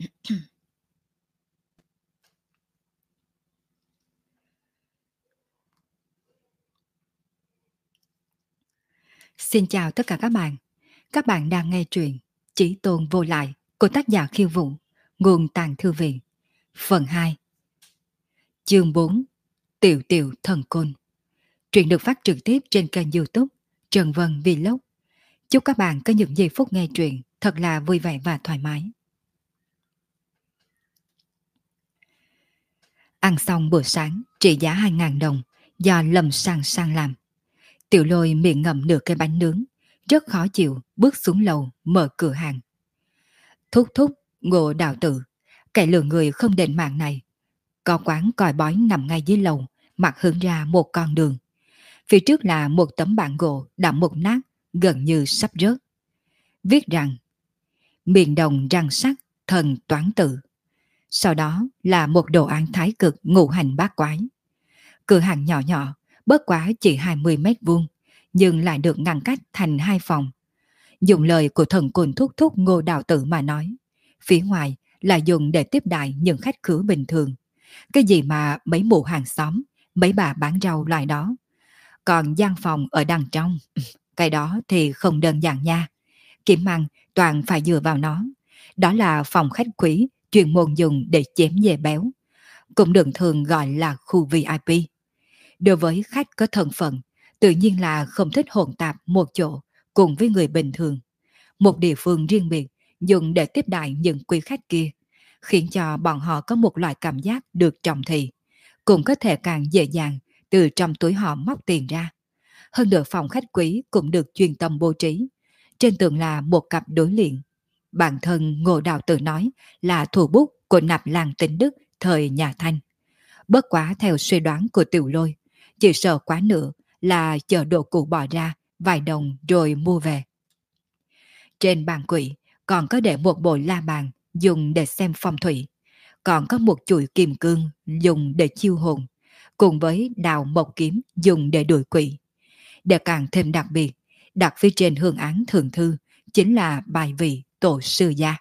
Xin chào tất cả các bạn. Các bạn đang nghe truyện Chí Tôn Vô Lại của tác giả Khiêu Vũ, nguồn Tàng Thư Viện. Phần 2, chương 4, Tiểu Tiểu Thần Côn. Truyện được phát trực tiếp trên kênh YouTube Trần Vân Vlog. Chúc các bạn có những giây phút nghe truyện thật là vui vẻ và thoải mái. Ăn xong bữa sáng trị giá 2.000 đồng do Lâm Sang Sang làm. Tiểu Lôi miệng ngậm nửa cái bánh nướng, rất khó chịu, bước xuống lầu mở cửa hàng. Thúc thúc, Ngô Đạo Tử, kẻ lừa người không định mạng này. Có quán còi bói nằm ngay dưới lầu, mặt hướng ra một con đường. Phía trước là một tấm bảng gỗ đã mục nát, gần như sắp rớt. Viết rằng, miền đồng răng sắc, thần toán tự. Sau đó là một đồ án thái cực ngũ hành bát quái. Cửa hàng nhỏ nhỏ, bớt quá chỉ 20 mét vuông, nhưng lại được ngăn cách thành 2 phòng. Dùng lời của thần côn thúc thúc Ngô Đạo Tử mà nói, phía ngoài là dùng để tiếp đại những khách khứa bình thường. Cái gì mà mấy mụ hàng xóm, mấy bà bán rau loại đó. Còn gian phòng ở đằng trong, cái đó thì không đơn giản nha. Kiểm ăn toàn phải dựa vào nó. Đó là phòng khách quý chuyên môn dùng để chém dê béo. Cũng được thường gọi là khu VIP. Đối với khách có thân phận, tự nhiên là không thích hỗn tạp một chỗ cùng với người bình thường. Một địa phương riêng biệt dùng để tiếp đại những quý khách kia, khiến cho bọn họ có một loại cảm giác được trọng thị, cũng có thể càng dễ dàng từ trong túi họ móc tiền ra. Hơn nữa phòng khách quý cũng được chuyên tâm bố trí. Trên tường là một cặp đối联. Bản thân Ngô Đạo Tử nói là thủ bút của nạp Lan Tĩnh Đức thời nhà Thanh. Bất quá theo suy đoán của Tiểu Lôi, chỉ sợ quá nữa là chờ đồ cụ bỏ ra vài đồng rồi mua về. Trên bàn quỷ còn có để một bộ la bàn dùng để xem phong thủy, còn có một chuỗi kim cương dùng để chiêu hồn, cùng với đào mộc kiếm dùng để đuổi quỷ. Để càng thêm đặc biệt, đặt phía trên hương án thượng thư chính là bài vị tổ sư gia.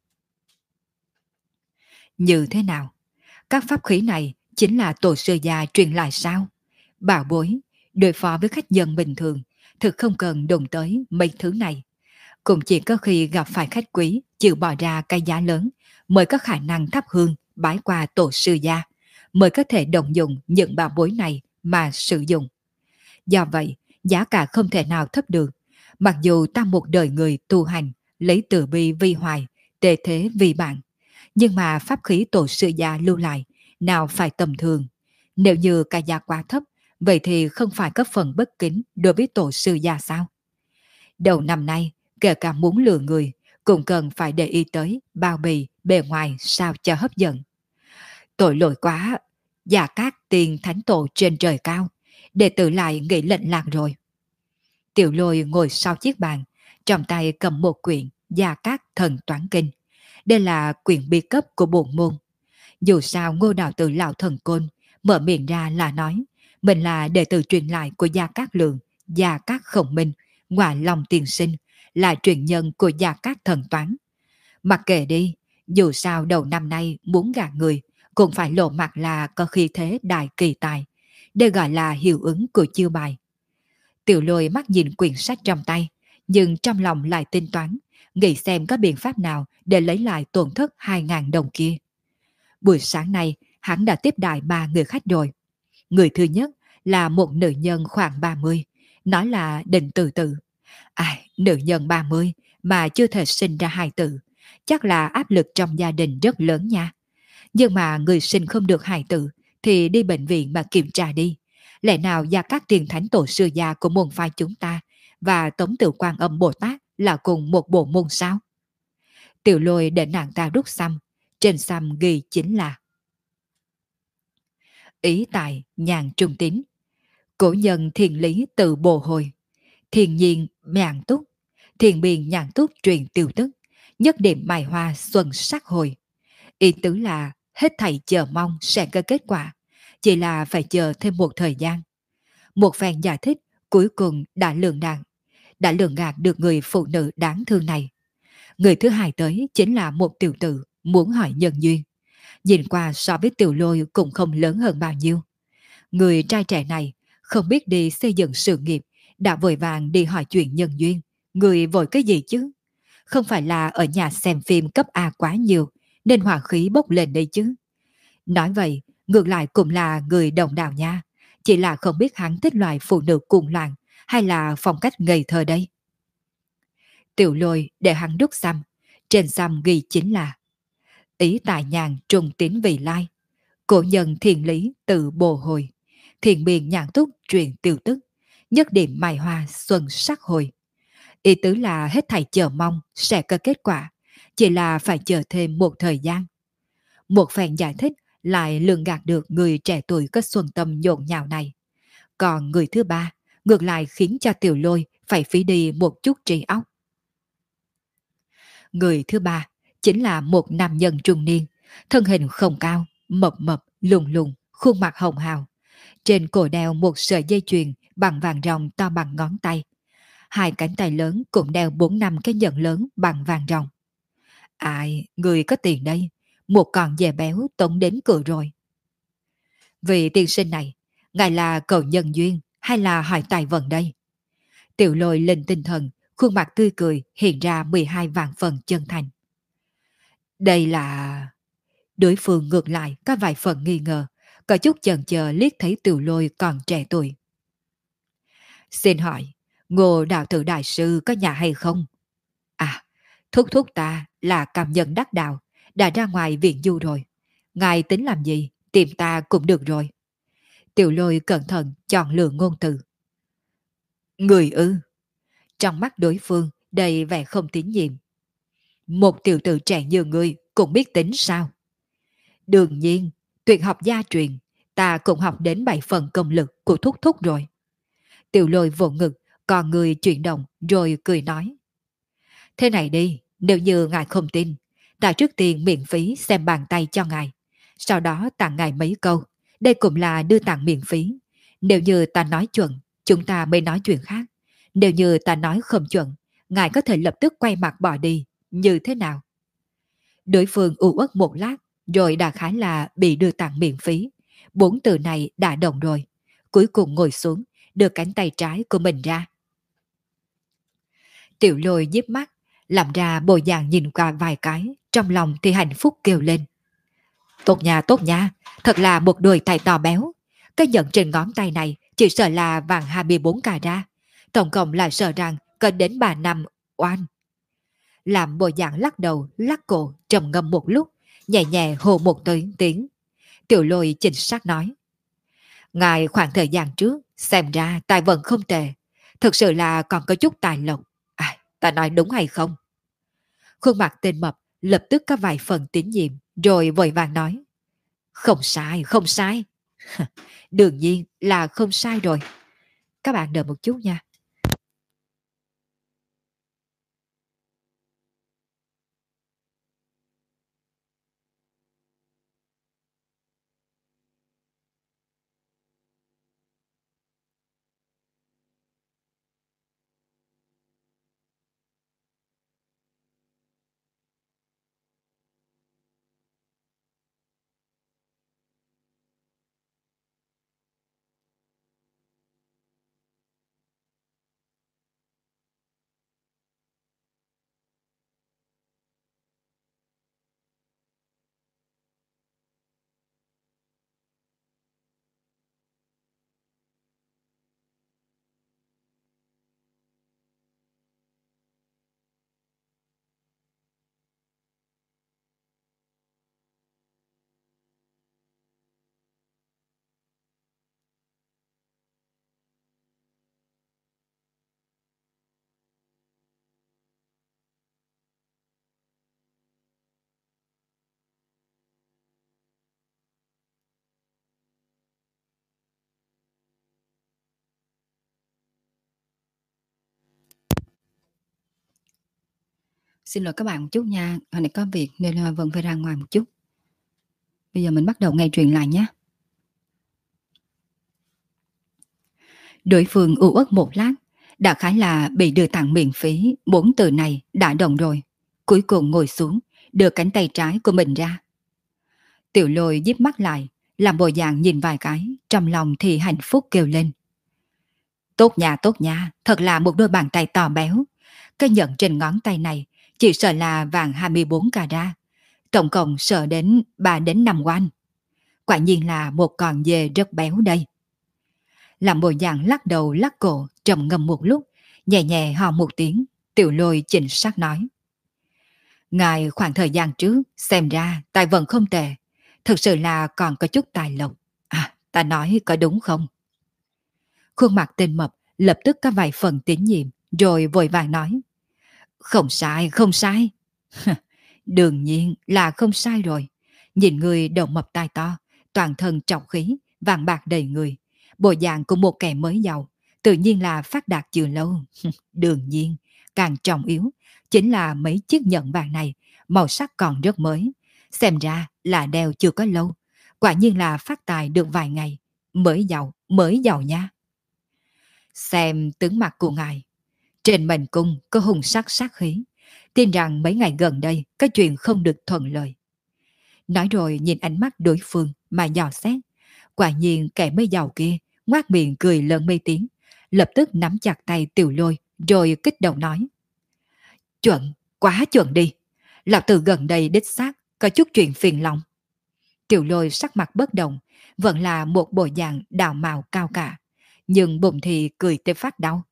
Như thế nào? Các pháp khí này chính là tổ sư gia truyền lại sao? Bảo bối, đối phó với khách dân bình thường, thực không cần đụng tới mấy thứ này. Cũng chỉ có khi gặp phải khách quý chịu bỏ ra cái giá lớn mới có khả năng thắp hương bái qua tổ sư gia, mới có thể động dụng những bảo bối này mà sử dụng. Do vậy, giá cả không thể nào thấp được. Mặc dù ta một đời người tu hành, lấy từ bi vi hoài, tề thế vì bạn, nhưng mà pháp khí tổ sư gia lưu lại nào phải tầm thường. Nếu như cái giá quá thấp, vậy thì không phải có phần bất kính đối với tổ sư gia sao? Đầu năm nay, kể cả muốn lừa người, cũng cần phải để ý tới bao bì bề ngoài sao cho hấp dẫn. Tội lỗi quá, Gia Cát tiền thánh tổ trên trời cao, đệ tử lại nghĩ lệnh lạc rồi. Tiểu Lôi ngồi sau chiếc bàn, trong tay cầm một quyển Gia Cát thần toán kinh. Đây là quyển bí cấp của bổn môn. Dù sao Ngô Đạo Tử lão thần côn mở miệng ra là nói mình là đệ tử truyền lại của Gia Cát Lượng, Gia Cát Khổng Minh, Ngoại Long Tiền Sinh, là truyền nhân của Gia Cát thần toán. Mặc kệ đi, dù sao đầu năm nay muốn gạt người cũng phải lộ mặt là có khí thế đại kỳ tài. Đây gọi là hiệu ứng của chiêu bài. Tiểu Lôi mắt nhìn quyển sách trong tay, nhưng trong lòng lại tính toán, nghĩ xem có biện pháp nào để lấy lại tổn thất 2.000 đồng kia. Buổi sáng nay, hắn đã tiếp đại 3 người khách rồi. Người thứ nhất là một nữ nhân khoảng 30, nói là định tự tử. Nữ nhân 30 mà chưa thể sinh ra hài tử, chắc là áp lực trong gia đình rất lớn nha. Nhưng mà người sinh không được hài tử thì đi bệnh viện mà kiểm tra đi. Lẽ nào Gia Cát tiền thánh tổ sư gia của môn phái chúng ta và Tống Tự Quan Âm Bồ Tát là cùng một bộ môn sao? Tiểu Lôi để nàng ta rút xăm, trên xăm ghi chính là ý tại nhàn trung tín, cổ nhân thiền lý tự bồ hồi, thiền nhiên nhàn túc, thiền biên nhàn túc truyền tiêu tức, nhất điểm mài hoa xuân sắc hồi. Ý tứ là hết thảy chờ mong sẽ có kết quả, chỉ là phải chờ thêm một thời gian. Một phen giải thích cuối cùng đã lường gạt được người phụ nữ đáng thương này. Người thứ hai tới chính là một tiểu tử, muốn hỏi nhân duyên. Nhìn qua so với Tiểu Lôi cũng không lớn hơn bao nhiêu. Người trai trẻ này không biết đi xây dựng sự nghiệp, đã vội vàng đi hỏi chuyện nhân duyên. Người vội cái gì chứ? Không phải là ở nhà xem phim cấp A quá nhiều, nên hỏa khí bốc lên đây chứ. Nói vậy, ngược lại cũng là người đồng đạo nha. Chỉ là không biết hắn thích loại phụ nữ cuồng loạn hay là phong cách ngây thơ đây. Tiểu Lôi để hắn đúc xăm. Trên xăm ghi chính là ý tại nhàn trùng tín vị lai. Cổ nhân thiền lý tự bồ hồi. Thiền biên nhàn túc truyền tiêu tức. Nhất điểm mai hoa xuân sắc hồi. Ý tứ là hết thảy chờ mong sẽ có kết quả. Chỉ là phải chờ thêm một thời gian. Một phen giải thích lại lường gạt được người trẻ tuổi có xuân tâm nhộn nhạo này. Còn người thứ ba ngược lại khiến cho Tiểu Lôi phải phí đi một chút trí óc. Người thứ ba chính là một nam nhân trung niên, thân hình không cao, mập mập, lùn lùn, khuôn mặt hồng hào. Trên cổ đeo một sợi dây chuyền bằng vàng ròng to bằng ngón tay. Hai cánh tay lớn cũng đeo 4-5 cái nhẫn lớn bằng vàng ròng. Ai, người có tiền đây, một con dê béo tống đến cửa rồi. Vị tiên sinh này, ngài là cầu nhân duyên hay là hỏi tài vận đây? Tiểu Lôi lên tinh thần, khuôn mặt tươi cười hiện ra 12 vạn phần chân thành. Đây là... Đối phương ngược lại có vài phần nghi ngờ, có chút chần chờ liếc thấy Tiểu Lôi còn trẻ tuổi. Xin hỏi, Ngô đạo tử đại sư có nhà hay không? À, thúc thúc ta là cảm nhân đắc đạo, đã ra ngoài viện du rồi. Ngài tính làm gì, tìm ta cũng được rồi. Tiểu Lôi cẩn thận chọn lựa ngôn từ. Người ư? Trong mắt đối phương đầy vẻ không tín nhiệm. Một tiểu tử trẻ như ngươi cũng biết tính sao? Đương nhiên, tuyệt học gia truyền, ta cũng học đến 7 phần công lực của thúc thúc rồi. Tiểu Lôi vỗ ngực, còn người chuyển động rồi cười nói. Thế này đi, nếu như ngài không tin, ta trước tiên miễn phí xem bàn tay cho ngài. Sau đó tặng ngài mấy câu, đây cũng là đưa tặng miễn phí. Nếu như ta nói chuẩn, chúng ta mới nói chuyện khác. Nếu như ta nói không chuẩn, ngài có thể lập tức quay mặt bỏ đi, như thế nào? Đối phương u uất một lát, rồi đã khá là bị đưa tặng miễn phí. 4 từ này đã đồng rồi. Cuối cùng ngồi xuống, đưa cánh tay trái của mình ra. Tiểu Lôi nhíp mắt, làm ra bộ dạng nhìn qua vài cái, trong lòng thì hạnh phúc kêu lên. Tốt nha, thật là một đôi tay to béo. Cái nhẫn trên ngón tay này chỉ sợ là vàng 24 carat. Tổng cộng là sợ rằng cần đến 3 năm oan. Làm bộ dạng lắc đầu, lắc cổ, trầm ngâm một lúc, nhẹ nhẹ hồ một tiếng. Tiểu Lôi chính xác nói. Ngài khoảng thời gian trước, xem ra tài vận không tệ. Thực sự là còn có chút tài lộc. À, ta nói đúng hay không? Khuôn mặt tên mập lập tức có vài phần tín nhiệm, rồi vội vàng nói. Không sai, không sai. Đương nhiên là không sai rồi. Các bạn đợi một chút nha. Xin lỗi các bạn một chút nha, hồi nãy có việc nên vẫn phải ra ngoài một chút. Bây giờ mình bắt đầu nghe chuyện lại nhé. Đối phương u uất một lát, đã khá là bị đưa tặng miễn phí, 4 từ này đã đồng rồi. Cuối cùng ngồi xuống, đưa cánh tay trái của mình ra. Tiểu Lôi díp mắt lại, làm bộ dạng nhìn vài cái, trong lòng thì hạnh phúc kêu lên. Tốt nha, thật là một đôi bàn tay to béo. Cái nhẫn trên ngón tay này chỉ sợ là vàng 24 carat, tổng cộng sợ đến 3 đến 5 oan. Quả nhiên là một con dê rất béo đây. Làm bộ dạng lắc đầu lắc cổ, trầm ngâm một lúc, nhẹ nhẹ hò một tiếng, Tiểu Lôi chỉnh sắc nói. Ngài khoảng thời gian trước, xem ra tài vận không tệ, thực sự là còn có chút tài lộc. À, ta nói có đúng không? Khuôn mặt tên mập lập tức có vài phần tín nhiệm, rồi vội vàng nói. Không sai, không sai. Đương nhiên là không sai rồi. Nhìn người đầu mập tai to, toàn thân trọng khí, vàng bạc đầy người. Bộ dạng của một kẻ mới giàu, tự nhiên là phát đạt chưa lâu. Đương nhiên, càng trọng yếu, chính là mấy chiếc nhẫn vàng này, màu sắc còn rất mới. Xem ra là đeo chưa có lâu. Quả nhiên là phát tài được vài ngày. Mới giàu nha. Xem tướng mặt của ngài. Trên mệnh cung có hung sắc sát khí. Tin rằng mấy ngày gần đây có chuyện không được thuận lợi. Nói rồi nhìn ánh mắt đối phương mà dò xét. Quả nhiên kẻ mới giàu kia ngoác miệng cười lớn mê tiếng, lập tức nắm chặt tay Tiểu Lôi rồi kích động nói. Chuẩn, quá chuẩn đi. Lão tử gần đây đích xác có chút chuyện phiền lòng. Tiểu Lôi sắc mặt bất động, vẫn là một bộ dạng đào mạo cao cả, nhưng bụng thì cười tới phát đau.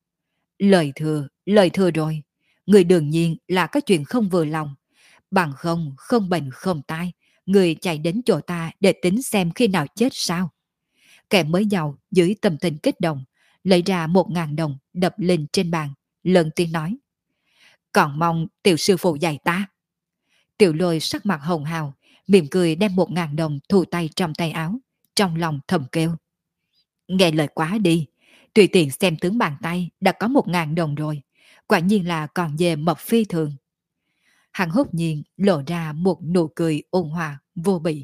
Lời thừa rồi. Người đương nhiên là có chuyện không vừa lòng. Bằng không, không bệnh không tai, người chạy đến chỗ ta để tính xem khi nào chết sao. Kẻ mới giàu dưới tâm tình kích động, lấy ra 1.000 đồng đập lên trên bàn, lớn tiếng nói. Còn mong tiểu sư phụ dạy ta. Tiểu Lôi sắc mặt hồng hào, mỉm cười đem 1.000 đồng thu tay trong tay áo, trong lòng thầm kêu. Nghe lời quá đi, tùy tiện xem tướng bàn tay đã có 1.000 đồng rồi, quả nhiên là còn về mập phi thường. Hắn hốt nhiên lộ ra một nụ cười ôn hòa, vô bỉ.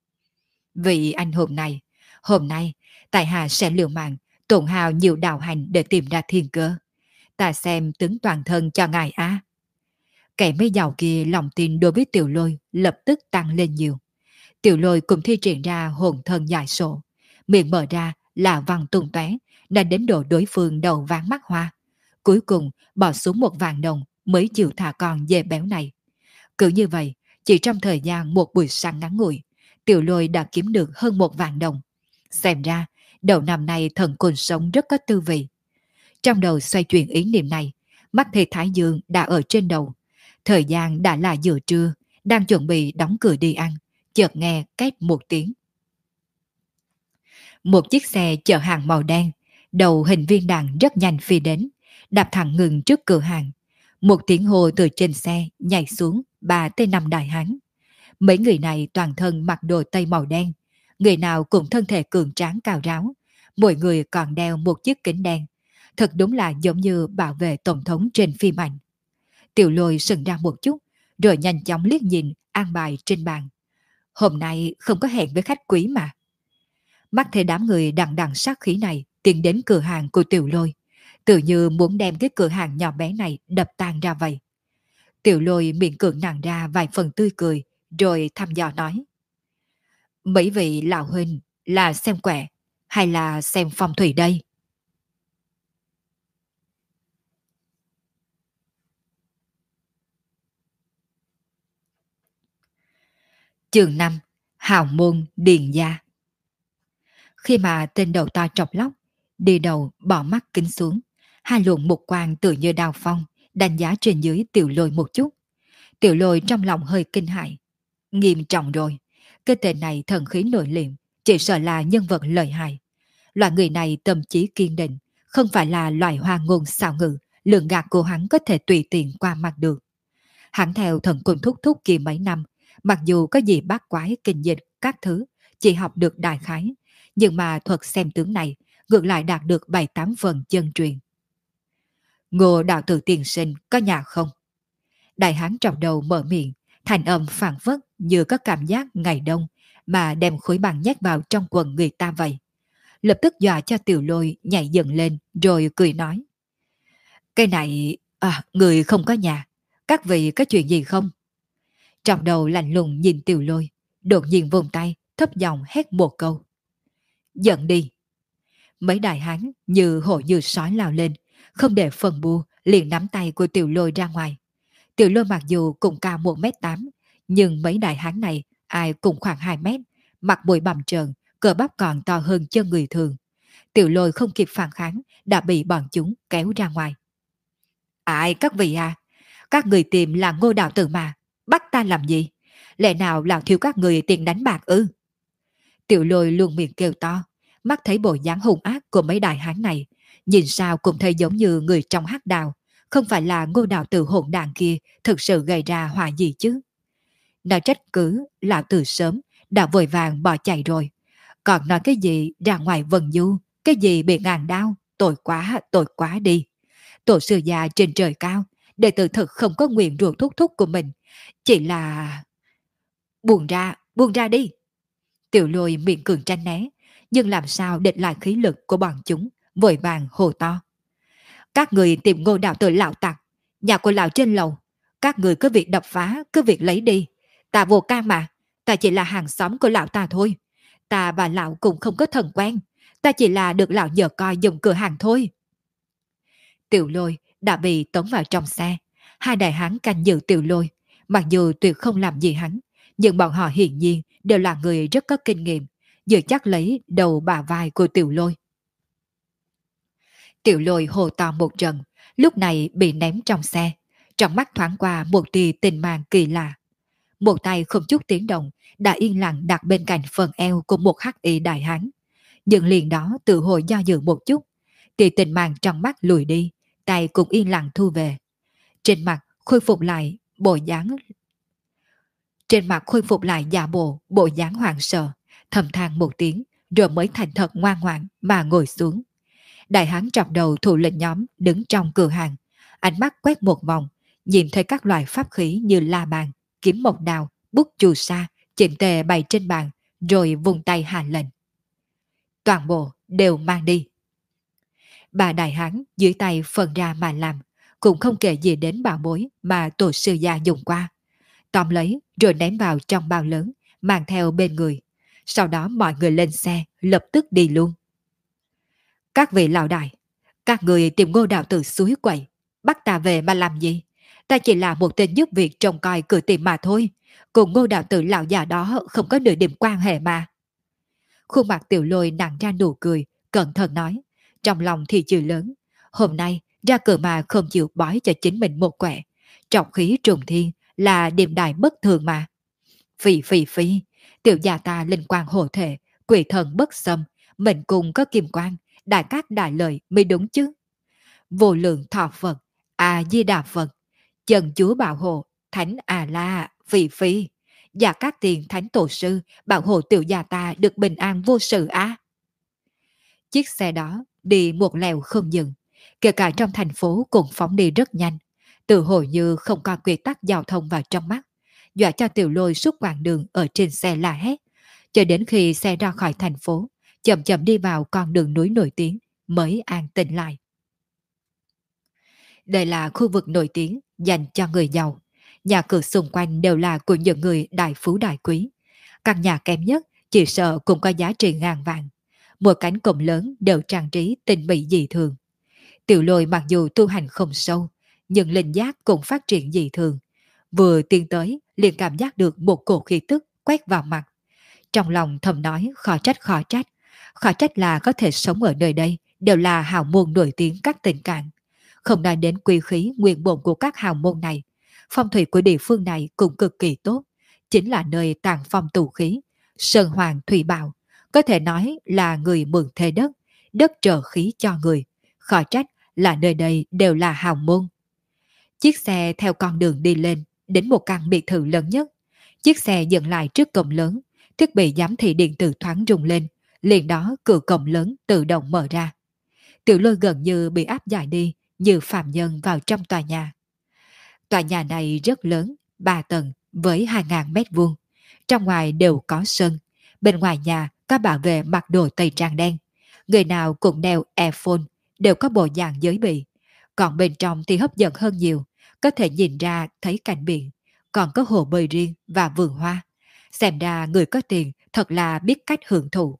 Vị anh hôm nay, tại hạ sẽ liều mạng, tổn hào nhiều đạo hành để tìm ra thiên cơ. Ta xem tướng toàn thân cho ngài á. Kẻ mấy giàu kia lòng tin đối với Tiểu Lôi lập tức tăng lên nhiều. Tiểu Lôi cũng thi triển ra hồn thân giải sổ, miệng mở ra là văng tung tóe, đã đến độ đối phương đầu ván mắt hoa. Cuối cùng bỏ xuống 1.000 đồng mới chịu thả con dê béo này. Cứ như vậy, chỉ trong thời gian một buổi sáng ngắn ngủi, Tiểu Lôi đã kiếm được hơn 1.000 đồng. Xem ra, đầu năm nay thần côn sống rất có tư vị. Trong đầu xoay chuyển ý niệm này, mắt thấy Thái Dương đã ở trên đầu. Thời gian đã là giữa trưa, đang chuẩn bị đóng cửa đi ăn, chợt nghe két một tiếng. Một chiếc xe chở hàng màu đen, đầu hình viên đạn rất nhanh phi đến, đạp thẳng ngừng trước cửa hàng. Một tiếng hô từ trên xe nhảy xuống 3 tới 5 đại hán. Mấy người này toàn thân mặc đồ tây màu đen, người nào cũng thân thể cường tráng cao ráo, mỗi người còn đeo một chiếc kính đen. Thật đúng là giống như bảo vệ tổng thống trên phim ảnh. Tiểu Lôi sững ra một chút, rồi nhanh chóng liếc nhìn an bài trên bàn. Hôm nay không có hẹn với khách quý mà. Mắt thấy đám người đằng đằng sát khí này tiến đến cửa hàng của Tiểu Lôi, tự như muốn đem cái cửa hàng nhỏ bé này đập tan ra vậy. Tiểu Lôi miệng cưỡng nặng ra vài phần tươi cười, rồi thăm dò nói. Mấy vị lão huynh là xem quẻ hay là xem phong thủy đây? Chương 5: Hào môn điền gia. Khi mà tên đầu to trọc lóc, đi đầu bỏ mắt kính xuống, hai luồng mục quang tự như đao phong, đánh giá trên dưới Tiểu Lôi một chút. Tiểu Lôi trong lòng hơi kinh hãi. Nghiêm trọng rồi, cái tên này thần khí nội liệm, chỉ sợ là nhân vật lợi hại. Loại người này tâm trí kiên định, không phải là loại hoa ngôn xảo ngữ, lượng gạt của hắn có thể tùy tiện qua mặt được. Hắn theo thần quân thúc thúc kia mấy năm, mặc dù có gì bát quái kinh dịch các thứ, chỉ học được đại khái, nhưng mà thuật xem tướng này ngược lại đạt được 7-8 phần chân truyền. Ngô đạo tử tiền sinh có nhà không? Đại hán trọng đầu mở miệng, thành âm phảng phất như có cảm giác ngày đông mà đem khối băng nhét vào trong quần người ta vậy. Lập tức dọa cho Tiểu Lôi nhảy dựng lên rồi cười nói. Cái này, người không có nhà, các vị có chuyện gì không? Trong đầu lạnh lùng nhìn Tiểu Lôi, đột nhiên vùng tay, thấp giọng hét một câu. Giận đi. Mấy đại hán như hổ như sói lao lên, không để phần bu, liền nắm tay của Tiểu Lôi ra ngoài. Tiểu Lôi mặc dù cũng cao 1m8, nhưng mấy đại hán này ai cũng khoảng 2 mét, mặt mũi bầm trợn, cơ bắp còn to hơn chân người thường. Tiểu Lôi không kịp phản kháng, đã bị bọn chúng kéo ra ngoài. Ai các vị à? Các người tìm là Ngô Đạo Tử mà, bắt ta làm gì? Lẽ nào lão thiếu các người tiền đánh bạc ư? Tiểu Lôi luôn miệng kêu to, mắt thấy bộ dáng hung ác của mấy đại hán này, nhìn sao cũng thấy giống như người trong hắc đào, không phải là Ngô Đạo Tử hỗn đàn kia thực sự gây ra họa gì chứ. Nói trách cứ, lão từ sớm đã vội vàng bỏ chạy rồi. Còn nói cái gì ra ngoài vần du, cái gì bị ngàn đau, tội quá đi. Tổ sư già trên trời cao, đệ tử thực không có nguyện ruột thúc thúc của mình, chỉ là... buông ra đi. Tiểu Lôi miệng cường tranh né, nhưng làm sao địch lại khí lực của bọn chúng, vội vàng hồ to. Các người tìm Ngô Đạo Tử lão tặc, nhà của lão trên lầu, các người cứ việc đập phá, cứ việc lấy đi. Ta vô can mà, ta chỉ là hàng xóm của lão ta thôi. Ta và lão cũng không có thân quen, ta chỉ là được lão nhờ coi dùng cửa hàng thôi. Tiểu Lôi đã bị tống vào trong xe, hai đại hán canh giữ Tiểu Lôi, mặc dù tuyệt không làm gì hắn, nhưng bọn họ hiển nhiên đều là người rất có kinh nghiệm, giữ chắc lấy đầu bả vai của Tiểu Lôi. Tiểu Lôi hồ to một trận, lúc này bị ném trong xe, trong mắt thoáng qua một tia tình mang kỳ lạ. Một tay không chút tiếng động đã yên lặng đặt bên cạnh phần eo của một hắc y đại hán, nhưng liền đó tự hồi do dự một chút, tia tình mang trong mắt lùi đi, tay cũng yên lặng thu về. Trên mặt khôi phục lại bộ dáng Trên mặt khôi phục lại giả bộ dáng hoảng sợ, thầm than một tiếng, rồi mới thành thật ngoan ngoãn mà ngồi xuống. Đại hán trọc đầu thủ lĩnh nhóm đứng trong cửa hàng, ánh mắt quét một vòng, nhìn thấy các loại pháp khí như la bàn, kiếm mộc đào, bút chù sa, chỉnh tề bày trên bàn, rồi vùng tay hạ lệnh. Toàn bộ đều mang đi. Bà đại hán dưới tay phần ra mà làm, cũng không kể gì đến bảo bối mà tổ sư gia dùng qua. Tóm lấy rồi ném vào trong bao lớn, mang theo bên người. Sau đó mọi người lên xe, lập tức đi luôn. Các vị lão đại, các người tìm Ngô Đạo Tử suối quậy, bắt ta về mà làm gì? Ta chỉ là một tên giúp việc trông coi cửa tiệm mà thôi, cùng Ngô Đạo Tử lão già đó không có nửa điểm quan hệ mà. Khuôn mặt Tiểu Lôi nặng ra nụ cười, cẩn thận nói, trong lòng thì chửi lớn. Hôm nay ra cửa mà không chịu bói cho chính mình một quẻ, trọng khí trùng thiên là điểm đại bất thường mà. Phi phi phi, tiểu gia ta linh quang hộ thể, quỷ thần bất xâm, mình cùng có kim quang, đại cát đại lợi mới đúng chứ. Vô lượng thọ Phật, A Di Đà Phật, chân chúa bảo hộ, thánh A La, phi phi, và các tiền thánh tổ sư bảo hộ tiểu gia ta được bình an vô sự á. Chiếc xe đó đi một lèo không dừng, kể cả trong thành phố cũng phóng đi rất nhanh, tự hồ như không có quy tắc giao thông vào trong mắt, dọa cho Tiểu Lôi suốt quãng đường ở trên xe la hét, cho đến khi xe ra khỏi thành phố, chậm chậm đi vào con đường núi nổi tiếng, mới an tĩnh lại. Đây là khu vực nổi tiếng dành cho người giàu, nhà cửa xung quanh đều là của những người đại phú đại quý. Căn nhà kém nhất chỉ sợ cũng có giá trị ngàn vàng. Mỗi cánh cổng lớn đều trang trí tinh mỹ dị thường. Tiểu Lôi mặc dù tu hành không sâu, nhưng linh giác cũng phát triển dị thường. Vừa tiến tới liền cảm giác được một cổ khí tức quét vào mặt. Trong lòng thầm nói khó trách khó trách. Khó trách là có thể sống ở nơi đây đều là hào môn nổi tiếng các tỉnh cảng. Không nói đến quy khí nguyên bổn của các hào môn này, phong thủy của địa phương này cũng cực kỳ tốt, chính là nơi tàng phong tù khí, sơn hoàng thủy bảo, có thể nói là người mượn thế đất, đất trợ khí cho người, khó trách là nơi đây đều là hào môn. Chiếc xe theo con đường đi lên, đến một căn biệt thự lớn nhất. Chiếc xe dừng lại trước cổng lớn, thiết bị giám thị điện tử thoáng rung lên, liền đó cửa cổng lớn tự động mở ra. Tiểu Lôi gần như bị áp giải đi, như phàm nhân vào trong tòa nhà. Tòa nhà này rất lớn, 3 tầng với 2.000 mét vuông. Trong ngoài đều có sân. Bên ngoài nhà có bảo vệ mặc đồ tây trang đen. Người nào cũng đeo earphone, đều có bộ dạng giới bị. Còn bên trong thì hấp dẫn hơn nhiều, có thể nhìn ra thấy cảnh biển. còn có hồ bơi riêng và vườn hoa. Xem ra người có tiền thật là biết cách hưởng thụ.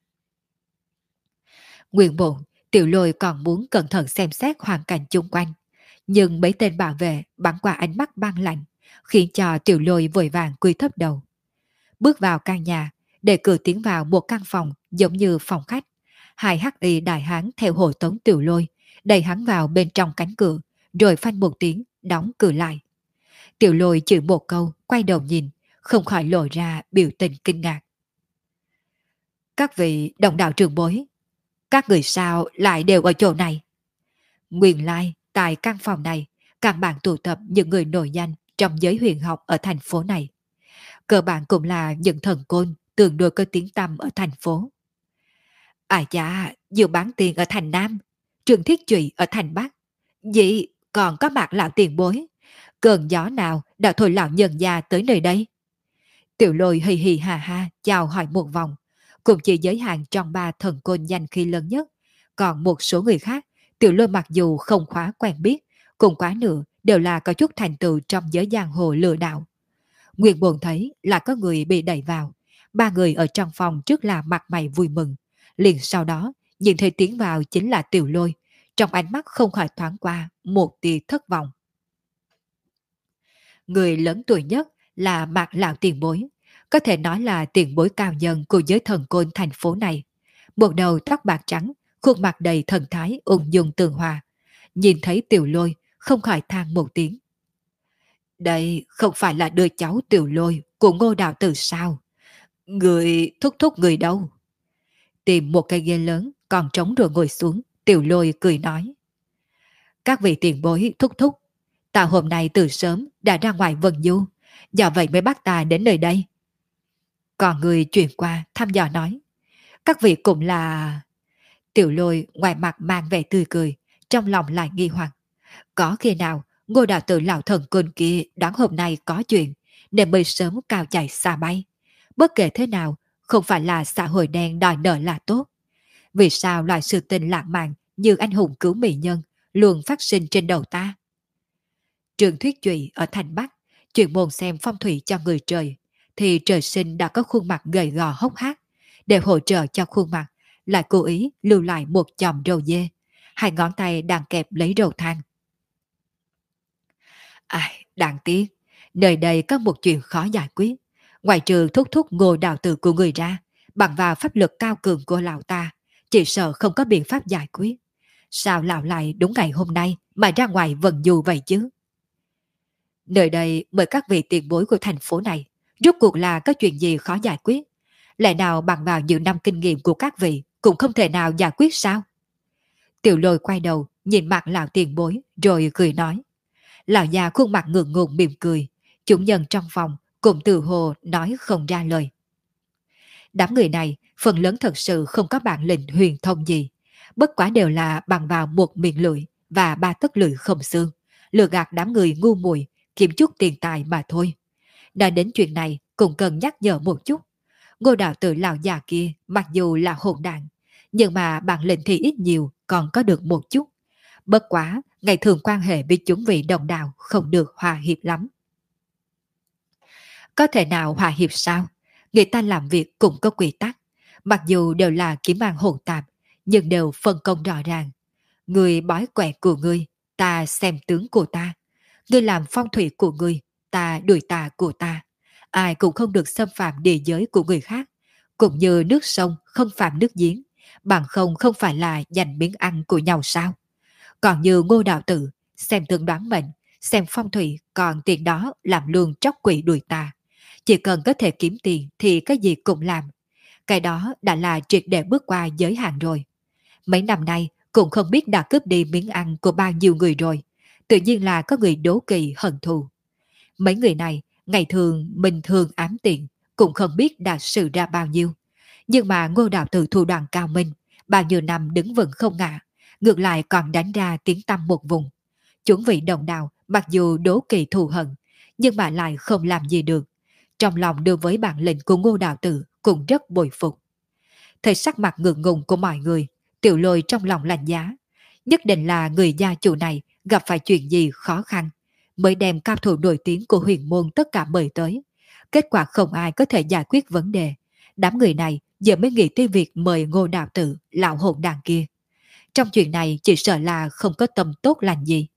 Nguyên bộn, Tiểu Lôi còn muốn cẩn thận xem xét hoàn cảnh chung quanh. Nhưng mấy tên bảo vệ bắn qua ánh mắt băng lạnh, khiến cho Tiểu Lôi vội vàng cúi thấp đầu. Bước vào căn nhà, để cửa tiến vào một căn phòng giống như phòng khách. Hai hắc y đại hán theo hộ tống Tiểu Lôi, đẩy hắn vào bên trong cánh cửa, rồi phanh một tiếng, đóng cửa lại. Tiểu Lôi chửi một câu, quay đầu nhìn, không khỏi lộ ra biểu tình kinh ngạc. Các vị đồng đạo trưởng bối, các người sao lại đều ở chỗ này? Nguyên lai, tại căn phòng này, căn bản tụ tập những người nổi danh trong giới huyền học ở thành phố này. Cơ bản cũng là những thần côn tương đối có tiếng tăm ở thành phố. À dạ, Diệu Bán Tiền ở thành Nam, Trường Thiết Trụy ở thành Bắc, vậy còn có Mạc lão tiền bối. Cơn gió nào đã thổi lão nhân gia tới nơi đây? Tiểu Lôi hì hì hà ha chào hỏi một vòng, cũng chỉ giới hạn trong ba thần côn danh khí lớn nhất. Còn một số người khác, Tiểu Lôi mặc dù không khóa quen biết, cùng quá nữa đều là có chút thành tựu trong giới giang hồ lừa đảo. Nguyên Bồn thấy là có người bị đẩy vào, ba người ở trong phòng trước là mặt mày vui mừng, liền sau đó nhìn thấy tiến vào chính là Tiểu Lôi, trong ánh mắt không khỏi thoáng qua một tia thất vọng. Người lớn tuổi nhất là Mạc lão tiền bối, có thể nói là tiền bối cao nhân của giới thần côn thành phố này. Một đầu tóc bạc trắng, khuôn mặt đầy thần thái ung dung tường hòa. Nhìn thấy Tiểu Lôi, không khỏi than một tiếng. Đây không phải là đứa cháu Tiểu Lôi của Ngô đạo tử sao? Người thúc thúc người đâu? Tìm một cây ghế lớn, còn trống rồi ngồi xuống, Tiểu Lôi cười nói. Các vị tiền bối thúc thúc, ta hôm nay từ sớm đã ra ngoài Vân Du, do vậy mới bắt ta đến nơi đây. Còn người chuyển qua thăm dò nói. Các vị cũng là... Tiểu Lôi ngoài mặt mang vẻ tươi cười, trong lòng lại nghi hoặc. Có khi nào Ngô đạo tử lão thần côn kia đoán hôm nay có chuyện, nên mới sớm cao chạy xa bay. Bất kể thế nào, không phải là xã hội đen đòi nợ là tốt. Vì sao loại sự tình lãng mạn như anh hùng cứu mỹ nhân luôn phát sinh trên đầu ta? Trường Thuyết Trụy ở thành Bắc, chuyên môn xem phong thủy cho người trời, thì trời sinh đã có khuôn mặt gầy gò hốc hác. Để hỗ trợ cho khuôn mặt, lại cố ý lưu lại một chòm râu dê, hai ngón tay đang kẹp lấy râu than. Ai, đáng tiếc, nơi đây có một chuyện khó giải quyết. Ngoài trừ thúc thúc Ngô đạo tử của người ra, bằng vào pháp lực cao cường của lão ta, chỉ sợ không có biện pháp giải quyết. Sao lão lại đúng ngày hôm nay mà ra ngoài Vân Du vậy chứ? Nơi đây mời các vị tiền bối của thành phố này, rốt cuộc là có chuyện gì khó giải quyết? Lẽ nào bằng vào nhiều năm kinh nghiệm của các vị cũng không thể nào giải quyết sao? Tiểu Lôi quay đầu nhìn mặt lão tiền bối rồi cười nói. Lão già khuôn mặt ngượng ngùng mỉm cười, chủ nhân trong phòng cùng tự hồ nói không ra lời. Đám người này phần lớn thật sự không có bản lĩnh huyền thông gì, bất quá đều là bằng vào một miệng lưỡi và ba tấc lưỡi không xương, lừa gạt đám người ngu muội, kiếm chút tiền tài mà thôi. Đã đến chuyện này cũng cần nhắc nhở một chút. Ngô đạo tử lão già kia mặc dù là hỗn đản, nhưng mà bản lĩnh thì ít nhiều còn có được một chút. Bất quá, ngày thường quan hệ với chúng vị đồng đạo không được hòa hiệp lắm. Có thể nào hòa hiệp sao? Người ta làm việc cũng có quy tắc. Mặc dù đều là kiếm ăn hỗn tạp, nhưng đều phân công rõ ràng. Người bói quẻ của ngươi, ta xem tướng của ta. Ngươi làm phong thủy của ngươi, ta đuổi tà của ta. Ai cũng không được xâm phạm địa giới của người khác. Cũng như nước sông không phạm nước giếng, bằng không không phải là giành miếng ăn của nhau sao? Còn như Ngô đạo tử, xem tương đoán mệnh, xem phong thủy, còn tiền đó làm lương tróc quỷ đuổi tà. Chỉ cần có thể kiếm tiền thì cái gì cũng làm. Cái đó đã là triệt để bước qua giới hạn rồi. Mấy năm nay cũng không biết đã cướp đi miếng ăn của bao nhiêu người rồi. Tự nhiên là có người đố kỵ hận thù. Mấy người này ngày thường bình thường ám tiện, cũng không biết đã sự ra bao nhiêu. Nhưng mà Ngô đạo tử thủ đoạn cao minh, bao nhiêu năm đứng vững không ngã, ngược lại còn đánh ra tiếng tăm một vùng. Chuẩn vị đồng đạo mặc dù đố kỵ thù hận, nhưng mà lại không làm gì được. Trong lòng đối với bản lĩnh của Ngô đạo tử cũng rất bội phục. Thấy sắc mặt ngượng ngùng của mọi người, Tiểu Lôi trong lòng lạnh giá. Nhất định là người gia chủ này gặp phải chuyện gì khó khăn, mới đem cao thủ nổi tiếng của huyền môn tất cả mời tới. Kết quả không ai có thể giải quyết vấn đề. Đám người này giờ mới nghĩ tới việc mời Ngô Đạo Tử, lão hồn đàn kia. Trong chuyện này chỉ sợ là không có tâm tốt lành gì.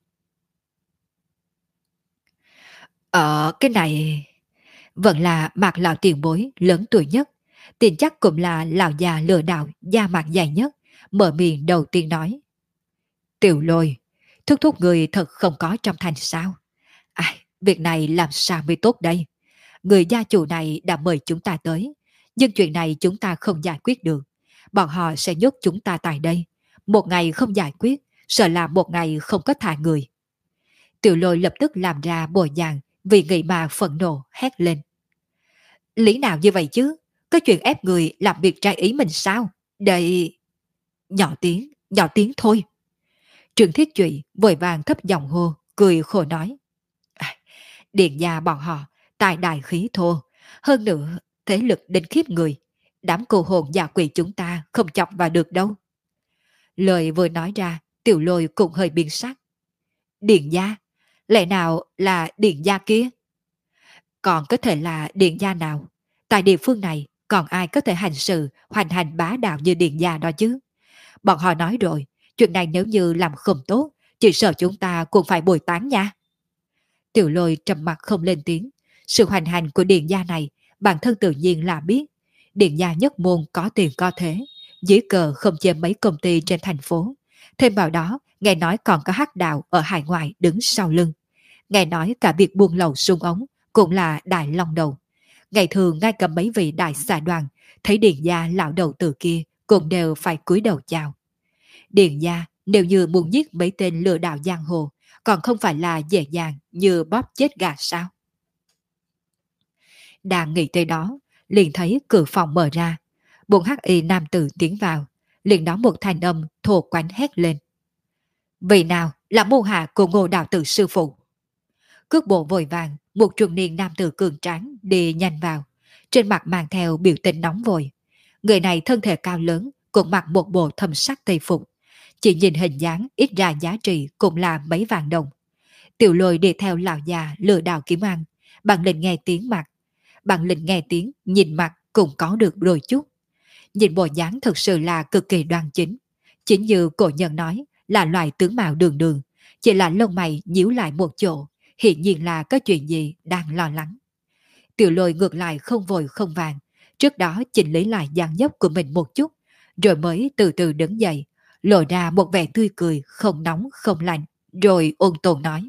Cái này vẫn là Mạc lão tiền bối lớn tuổi nhất, tin chắc cũng là lão già lừa đảo da mặt dày nhất, mở miệng đầu tiên nói. Tiểu Lôi, thúc thúc người thật không có trong thành sao? Ai, việc này làm sao mới tốt đây? Người gia chủ này đã mời chúng ta tới, nhưng chuyện này chúng ta không giải quyết được. Bọn họ sẽ nhốt chúng ta tại đây. Một ngày không giải quyết, sợ là một ngày không có thả người. Tiểu Lôi lập tức làm ra bộ dạng vì nghĩ mà phẫn nộ hét lên. Lý nào như vậy chứ? Có chuyện ép người làm việc trái ý mình sao? Đây... nhỏ tiếng thôi. Trương Thiết Trụy vội vàng thấp giọng hô, cười khổ nói. Điện gia bọn họ, tài đại khí thô. Hơn nữa, thế lực đến khiếp người. Đám cô hồn giả quỷ chúng ta không chọc vào được đâu. Lời vừa nói ra, Tiểu Lôi cũng hơi biến sắc. Điện gia? Lẽ nào là điện gia kia? Còn có thể là điện gia nào? Tại địa phương này, còn ai có thể hành sự, hoành hành bá đạo như điện gia đó chứ? Bọn họ nói rồi, chuyện này nếu như làm không tốt, chỉ sợ chúng ta cũng phải bồi tán nha. Tiểu Lôi trầm mặt không lên tiếng. Sự hoành hành của điện gia này, bản thân tự nhiên là biết. Điện gia nhất môn có tiền có thế, dưới cờ không chê mấy công ty trên thành phố. Thêm vào đó, nghe nói còn có hắc đạo ở hải ngoại đứng sau lưng. Nghe nói cả việc buôn lậu súng ống cũng là đại long đầu. Ngày thường ngay cả mấy vị đại xã đoàn thấy điện gia lão đầu tử kia cũng đều phải cúi đầu chào. Điện gia nếu như muốn giết mấy tên lừa đảo giang hồ còn không phải là dễ dàng như bóp chết gà sao? Đang nghĩ tới đó, liền thấy cửa phòng mở ra. Bốn hắc y nam tử tiến vào, liền đó một thanh âm thô quánh hét lên. Vị nào là môn hạ của Ngô đạo tử sư phụ? Cước bộ vội vàng, một trung niên nam tử cường tráng đi nhanh vào, trên mặt mang theo biểu tình nóng vội. Người này thân thể cao lớn, cũng mặc một bộ thâm sắc tây phục. Chỉ nhìn hình dáng ít ra giá trị cũng là mấy vạn đồng. Tiểu Lôi đi theo lão già lừa đảo kiếm ăn, bằng lệnh nghe tiếng mặt. Bằng lệnh nghe tiếng, nhìn mặt cũng có được đôi chút. Nhìn bộ dáng thực sự là cực kỳ đoan chính. Chính như cổ nhân nói là loại tướng mạo đường đường, chỉ là lông mày nhíu lại một chỗ, hiển nhiên là có chuyện gì đang lo lắng. Tiểu Lôi ngược lại không vội không vàng, trước đó chỉnh lý lại dáng dấp của mình một chút, rồi mới từ từ đứng dậy, lộ ra một vẻ tươi cười không nóng không lạnh, rồi ôn tồn nói.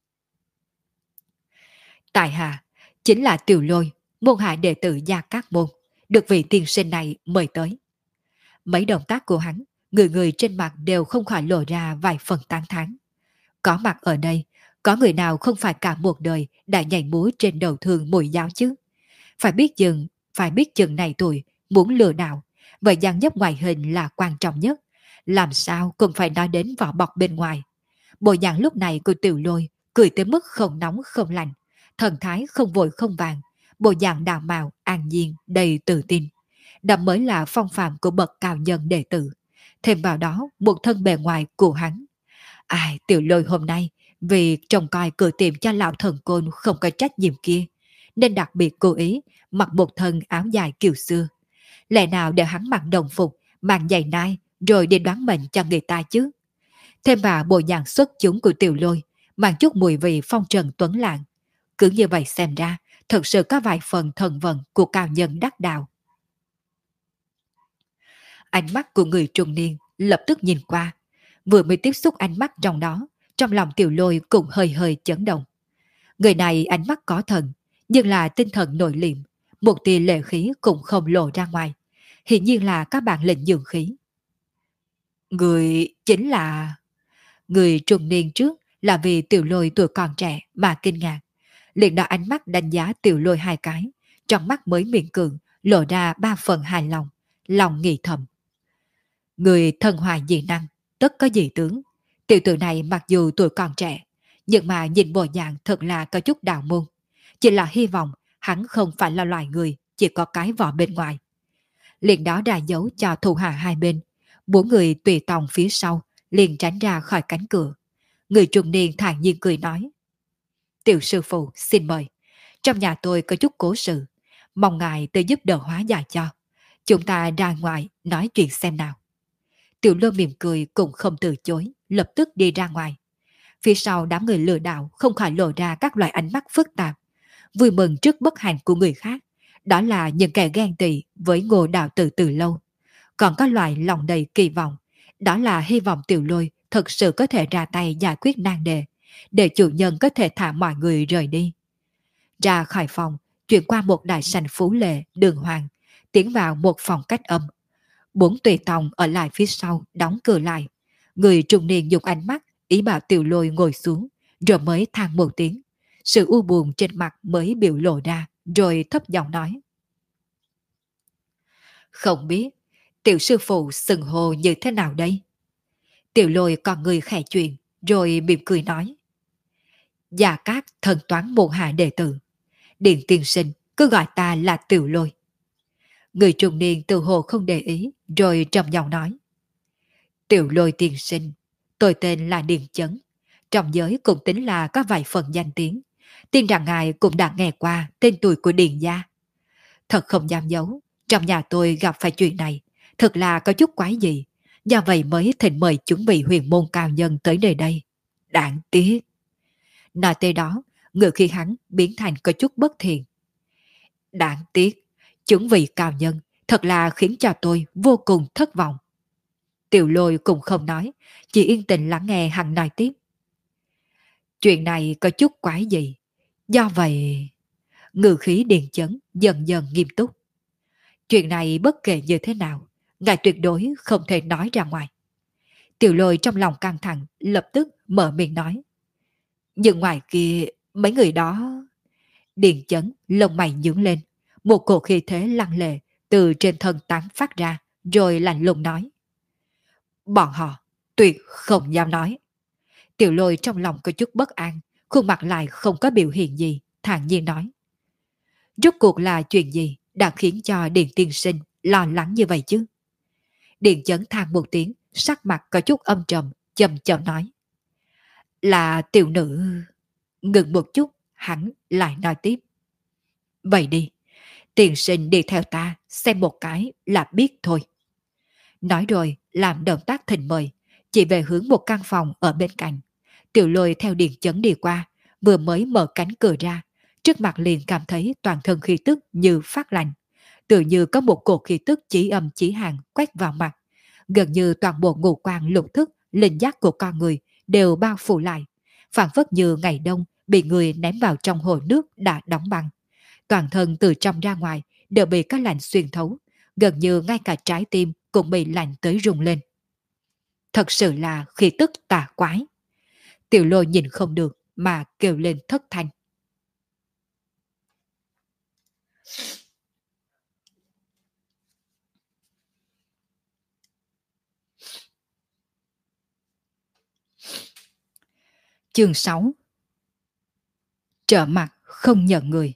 Tại hạ chính là Tiểu Lôi, môn hạ đệ tử Gia Cát Môn, được vị tiên sinh này mời tới. Mấy động tác của hắn, người người trên mặt đều không khỏi lộ ra vài phần tán thán. Có mặt ở đây, có người nào không phải cả một đời đã nhảy múa trên đầu thường mùi giáo chứ? Phải biết chừng này tuổi, muốn lừa đảo, vậy dáng dấp ngoại hình là quan trọng nhất. Làm sao cũng phải nói đến vỏ bọc bên ngoài. Bộ dạng lúc này của Tiểu Lôi cười tới mức không nóng không lạnh, thần thái không vội không vàng, bộ dạng đào mạo an nhiên đầy tự tin. Đó mới là phong phạm của bậc cao nhân đệ tử. Thêm vào đó một thân bề ngoài của hắn. Ai, Tiểu Lôi hôm nay vì trông coi cửa tiệm cho lão thần côn không có trách nhiệm kia, nên đặc biệt cố ý mặc một thân áo dài kiểu xưa. Lẽ nào để hắn mặc đồng phục, mang giày nai rồi đi đoán mệnh cho người ta chứ? Thêm vào bộ dạng xuất chúng của Tiểu Lôi, mang chút mùi vị phong trần tuấn lãng. Cứ như vậy xem ra, thật sự có vài phần thần vận của cao nhân đắc đạo. Ánh mắt của người trung niên lập tức nhìn qua, vừa mới tiếp xúc ánh mắt trong đó, trong lòng Tiểu Lôi cũng hơi hơi chấn động. Người này ánh mắt có thần, nhưng là tinh thần nội liệm, một tia lệ khí cũng không lộ ra ngoài, hiển nhiên là các bạn lệnh dưỡng khí. Người chính là... Người trung niên trước là vì Tiểu Lôi tuổi còn trẻ mà kinh ngạc, liền đã ánh mắt đánh giá Tiểu Lôi hai cái, trong mắt mới miệng cường lộ ra ba phần hài lòng, lòng nghĩ thầm. Người thân hoài dị năng, tất có dị tướng. Tiểu tử này mặc dù tuổi còn trẻ, nhưng mà nhìn bộ dạng thật là có chút đạo môn. Chỉ là hy vọng hắn không phải là loài người chỉ có cái vỏ bên ngoài. Liền đó ra dấu cho thủ hạ hai bên, bốn người tùy tòng phía sau liền tránh ra khỏi cánh cửa. Người trung niên thản nhiên cười nói. Tiểu sư phụ xin mời. Trong nhà tôi có chút cố sự, mong ngài tới giúp đỡ hóa giải cho. Chúng ta ra ngoài nói chuyện xem nào. Tiểu Lôi mỉm cười cũng không từ chối, lập tức đi ra ngoài. Phía sau đám người lừa đảo không khỏi lộ ra các loại ánh mắt phức tạp, vui mừng trước bất hạnh của người khác. Đó là những kẻ ghen tị với Ngô Đạo Tử từ lâu. Còn có loại lòng đầy kỳ vọng, đó là hy vọng Tiểu Lôi thực sự có thể ra tay giải quyết nan đề, để chủ nhân có thể thả mọi người rời đi. Ra khỏi phòng, chuyển qua một đại sảnh phú lệ, đường hoàng, tiến vào một phòng cách âm. Bốn tùy tòng ở lại phía sau, đóng cửa lại. Người trung niên dùng ánh mắt ý bảo Tiểu Lôi ngồi xuống, rồi mới than một tiếng. Sự u buồn trên mặt mới biểu lộ ra, rồi thấp giọng nói: Không biết Tiểu sư phụ xưng hô như thế nào đây? Tiểu Lôi còn người khẽ chuyện, rồi mỉm cười nói: Gia Cát thần toán môn hạ đệ tử, Điện tiên sinh cứ gọi ta là Tiểu Lôi. Người trung niên tự hồ không để ý, rồi trầm giọng nói: Tiểu Lôi tiên sinh, tôi tên là Điền Chấn, trong giới cũng tính là có vài phần danh tiếng, tin rằng ngài cũng đã nghe qua tên tuổi của Điền gia. Thật không dám giấu, trong nhà tôi gặp phải chuyện này, thật là có chút quái dị, do vậy mới thỉnh mời chuẩn bị huyền môn cao nhân tới nơi đây. Đáng tiếc. Nói tới đó, ngữ khi hắn biến thành có chút bất thiện. Đáng tiếc, chuẩn vị cao nhân thật là khiến cho tôi vô cùng thất vọng. Tiểu Lôi cũng không nói, chỉ yên tĩnh lắng nghe hắn nói tiếp. Chuyện này có chút quái dị, do vậy... Ngữ khí Điền Chấn dần dần nghiêm túc. Chuyện này bất kể như thế nào, ngài tuyệt đối không thể nói ra ngoài. Tiểu Lôi trong lòng căng thẳng, lập tức mở miệng nói. Nhưng ngoài kia, mấy người đó... Điền Chấn lông mày nhướng lên, một cổ khí thế lăng lệ từ trên thân tán phát ra, rồi lạnh lùng nói. Bọn họ tuyệt không dám nói. Tiểu Lôi trong lòng có chút bất an, khuôn mặt lại không có biểu hiện gì, thản nhiên nói. Rốt cuộc là chuyện gì đã khiến cho Điền tiên sinh lo lắng như vậy chứ? Điền Chấn than một tiếng, sắc mặt có chút âm trầm, chậm chậm nói. Là tiểu nữ... Ngừng một chút, hắn lại nói tiếp. Vậy đi, tiên sinh đi theo ta xem một cái là biết thôi. Nói rồi làm động tác thỉnh mời, chỉ về hướng một căn phòng ở bên cạnh. Tiểu Lôi theo Điền Chấn đi qua, vừa mới mở cánh cửa ra, trước mặt liền cảm thấy toàn thân khí tức như phát lạnh, tự như có một cổ khí tức chí âm chí hàng quét vào mặt, gần như toàn bộ ngũ quan lục thức, linh giác của con người đều bao phủ lại, phản phất như ngày đông bị người ném vào trong hồ nước đã đóng băng. Toàn thân từ trong ra ngoài đều bị các lạnh xuyên thấu, gần như ngay cả trái tim cũng bị lạnh tới rung lên. Thật sự là khí tức tà quái. Tiểu Lôi nhìn không được mà kêu lên thất thanh. Chương 6. Trở mặt không nhận người.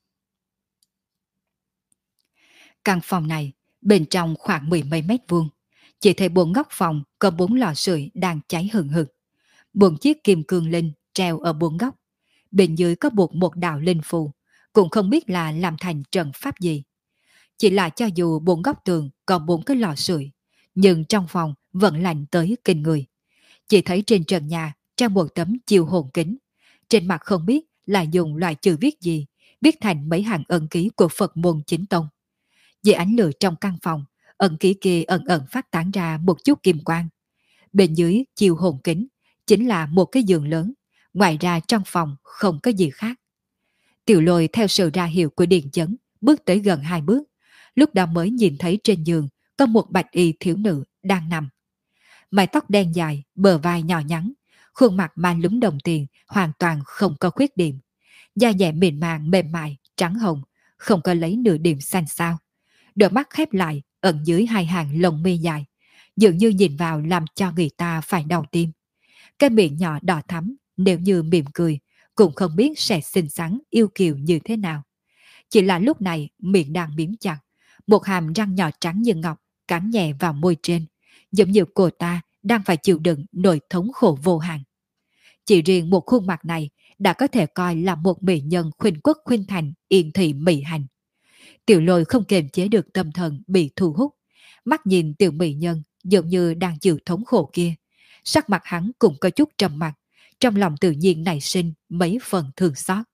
Căn phòng này bên trong khoảng 10 mấy mét vuông, chỉ thấy bốn góc phòng có 4 lò sưởi đang cháy hừng hực. 4 chiếc kim cương linh treo ở 4 góc, bên dưới có buộc một đạo linh phù, cũng không biết là làm thành trận pháp gì. Chỉ là cho dù 4 góc tường có 4 cái lò sưởi, nhưng trong phòng vẫn lạnh tới kinh người. Chỉ thấy trên trần nhà treo một tấm chiêu hồn kính, trên mặt không biết là dùng loại chữ viết gì, viết thành mấy hàng ấn ký của Phật môn chính tông. Dưới ánh lửa trong căn phòng, ấn ký kia ẩn ẩn phát tán ra một chút kim quang. Bên dưới chiêu hồn kính chính là một cái giường lớn, ngoài ra trong phòng không có gì khác. Tiểu Lôi theo sự ra hiệu của Điền Chấn bước tới gần 2 bước, lúc đó mới nhìn thấy trên giường có một bạch y thiếu nữ đang nằm. Mái tóc đen dài, bờ vai nhỏ nhắn, khuôn mặt ma lúm đồng tiền hoàn toàn không có khuyết điểm. Da dẻ mịn màng mềm mại, trắng hồng, không có lấy nửa điểm xanh xao. Đôi mắt khép lại, ẩn dưới hai hàng lông mi dài, dường như nhìn vào làm cho người ta phải đau tim. Cái miệng nhỏ đỏ thắm, nếu như mỉm cười, cũng không biết sẽ xinh xắn yêu kiều như thế nào. Chỉ là lúc này miệng đang miếm chặt, một hàm răng nhỏ trắng như ngọc cắn nhẹ vào môi trên, giống như cô ta đang phải chịu đựng nỗi thống khổ vô hạn. Chỉ riêng một khuôn mặt này đã có thể coi là một mỹ nhân khuynh quốc khuynh thành, yên thị mỹ hành. Tiểu Lôi không kiềm chế được tâm thần bị thu hút, mắt nhìn tiểu mỹ nhân dường như đang chịu thống khổ kia. Sắc mặt hắn cũng có chút trầm mặc, trong lòng tự nhiên nảy sinh mấy phần thương xót.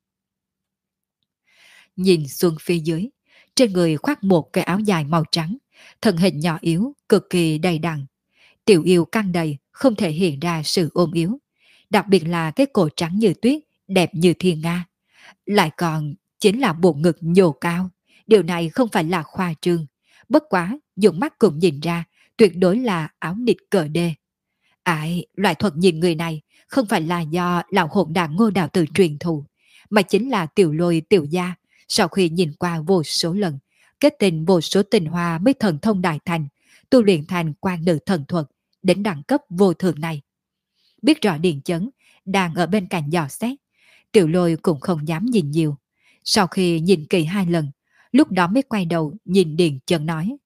Nhìn xuống phía dưới, trên người khoác một cái áo dài màu trắng, thân hình nhỏ yếu, cực kỳ đầy đặn. Tiểu yêu căng đầy, không thể hiện ra sự ôm yếu. Đặc biệt là cái cổ trắng như tuyết, đẹp như thiên nga. Lại còn chính là bộ ngực nhô cao. Điều này không phải là khoa trương. Bất quá, dùng mắt cũng nhìn ra, tuyệt đối là áo nịt cỡ đê. Ải, loại thuật nhìn người này không phải là do lão hồn đàn Ngô Đạo Tử truyền thụ, mà chính là Tiểu Lôi tiểu gia sau khi nhìn qua vô số lần, kết tình vô số tình hoa mới thần thông đại thành, tu luyện thành quan nữ thần thuật đến đẳng cấp vô thượng này. Biết rõ Điền Chấn đang ở bên cạnh dò xét, Tiểu Lôi cũng không dám nhìn nhiều. Sau khi nhìn kỹ 2 lần, lúc đó mới quay đầu nhìn Điền Chấn nói: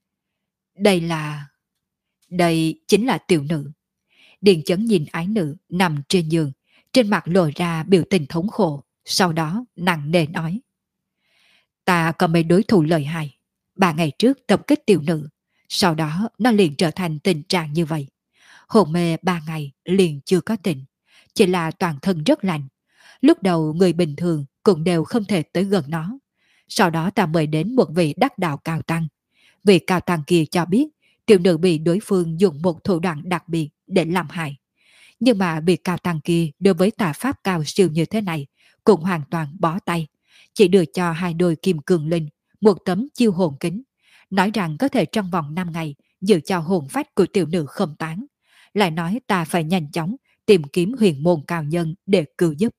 Đây chính là tiểu nữ. Điền Chấn nhìn ái nữ nằm trên giường, trên mặt lộ ra biểu tình thống khổ, sau đó nặng nề nói: Ta có mấy đối thủ lợi hại, 3 ngày trước tập kích tiểu nữ, sau đó nó liền trở thành tình trạng như vậy. Hôn mê 3 ngày liền chưa có tỉnh, chỉ là toàn thân rất lạnh. Lúc đầu người bình thường cũng đều không thể tới gần nó. Sau đó ta mời đến một vị đắc đạo cao tăng. Vị cao tăng kia cho biết tiểu nữ bị đối phương dùng một thủ đoạn đặc biệt để làm hại. Nhưng mà vị cao tăng kia đối với tà pháp cao siêu như thế này cũng hoàn toàn bó tay. Chỉ đưa cho 2 đôi kim cương linh, một tấm chiêu hồn kính, nói rằng có thể trong vòng 5 ngày giữ cho hồn phách của tiểu nữ không tán. Lại nói ta phải nhanh chóng tìm kiếm huyền môn cao nhân để cứu giúp.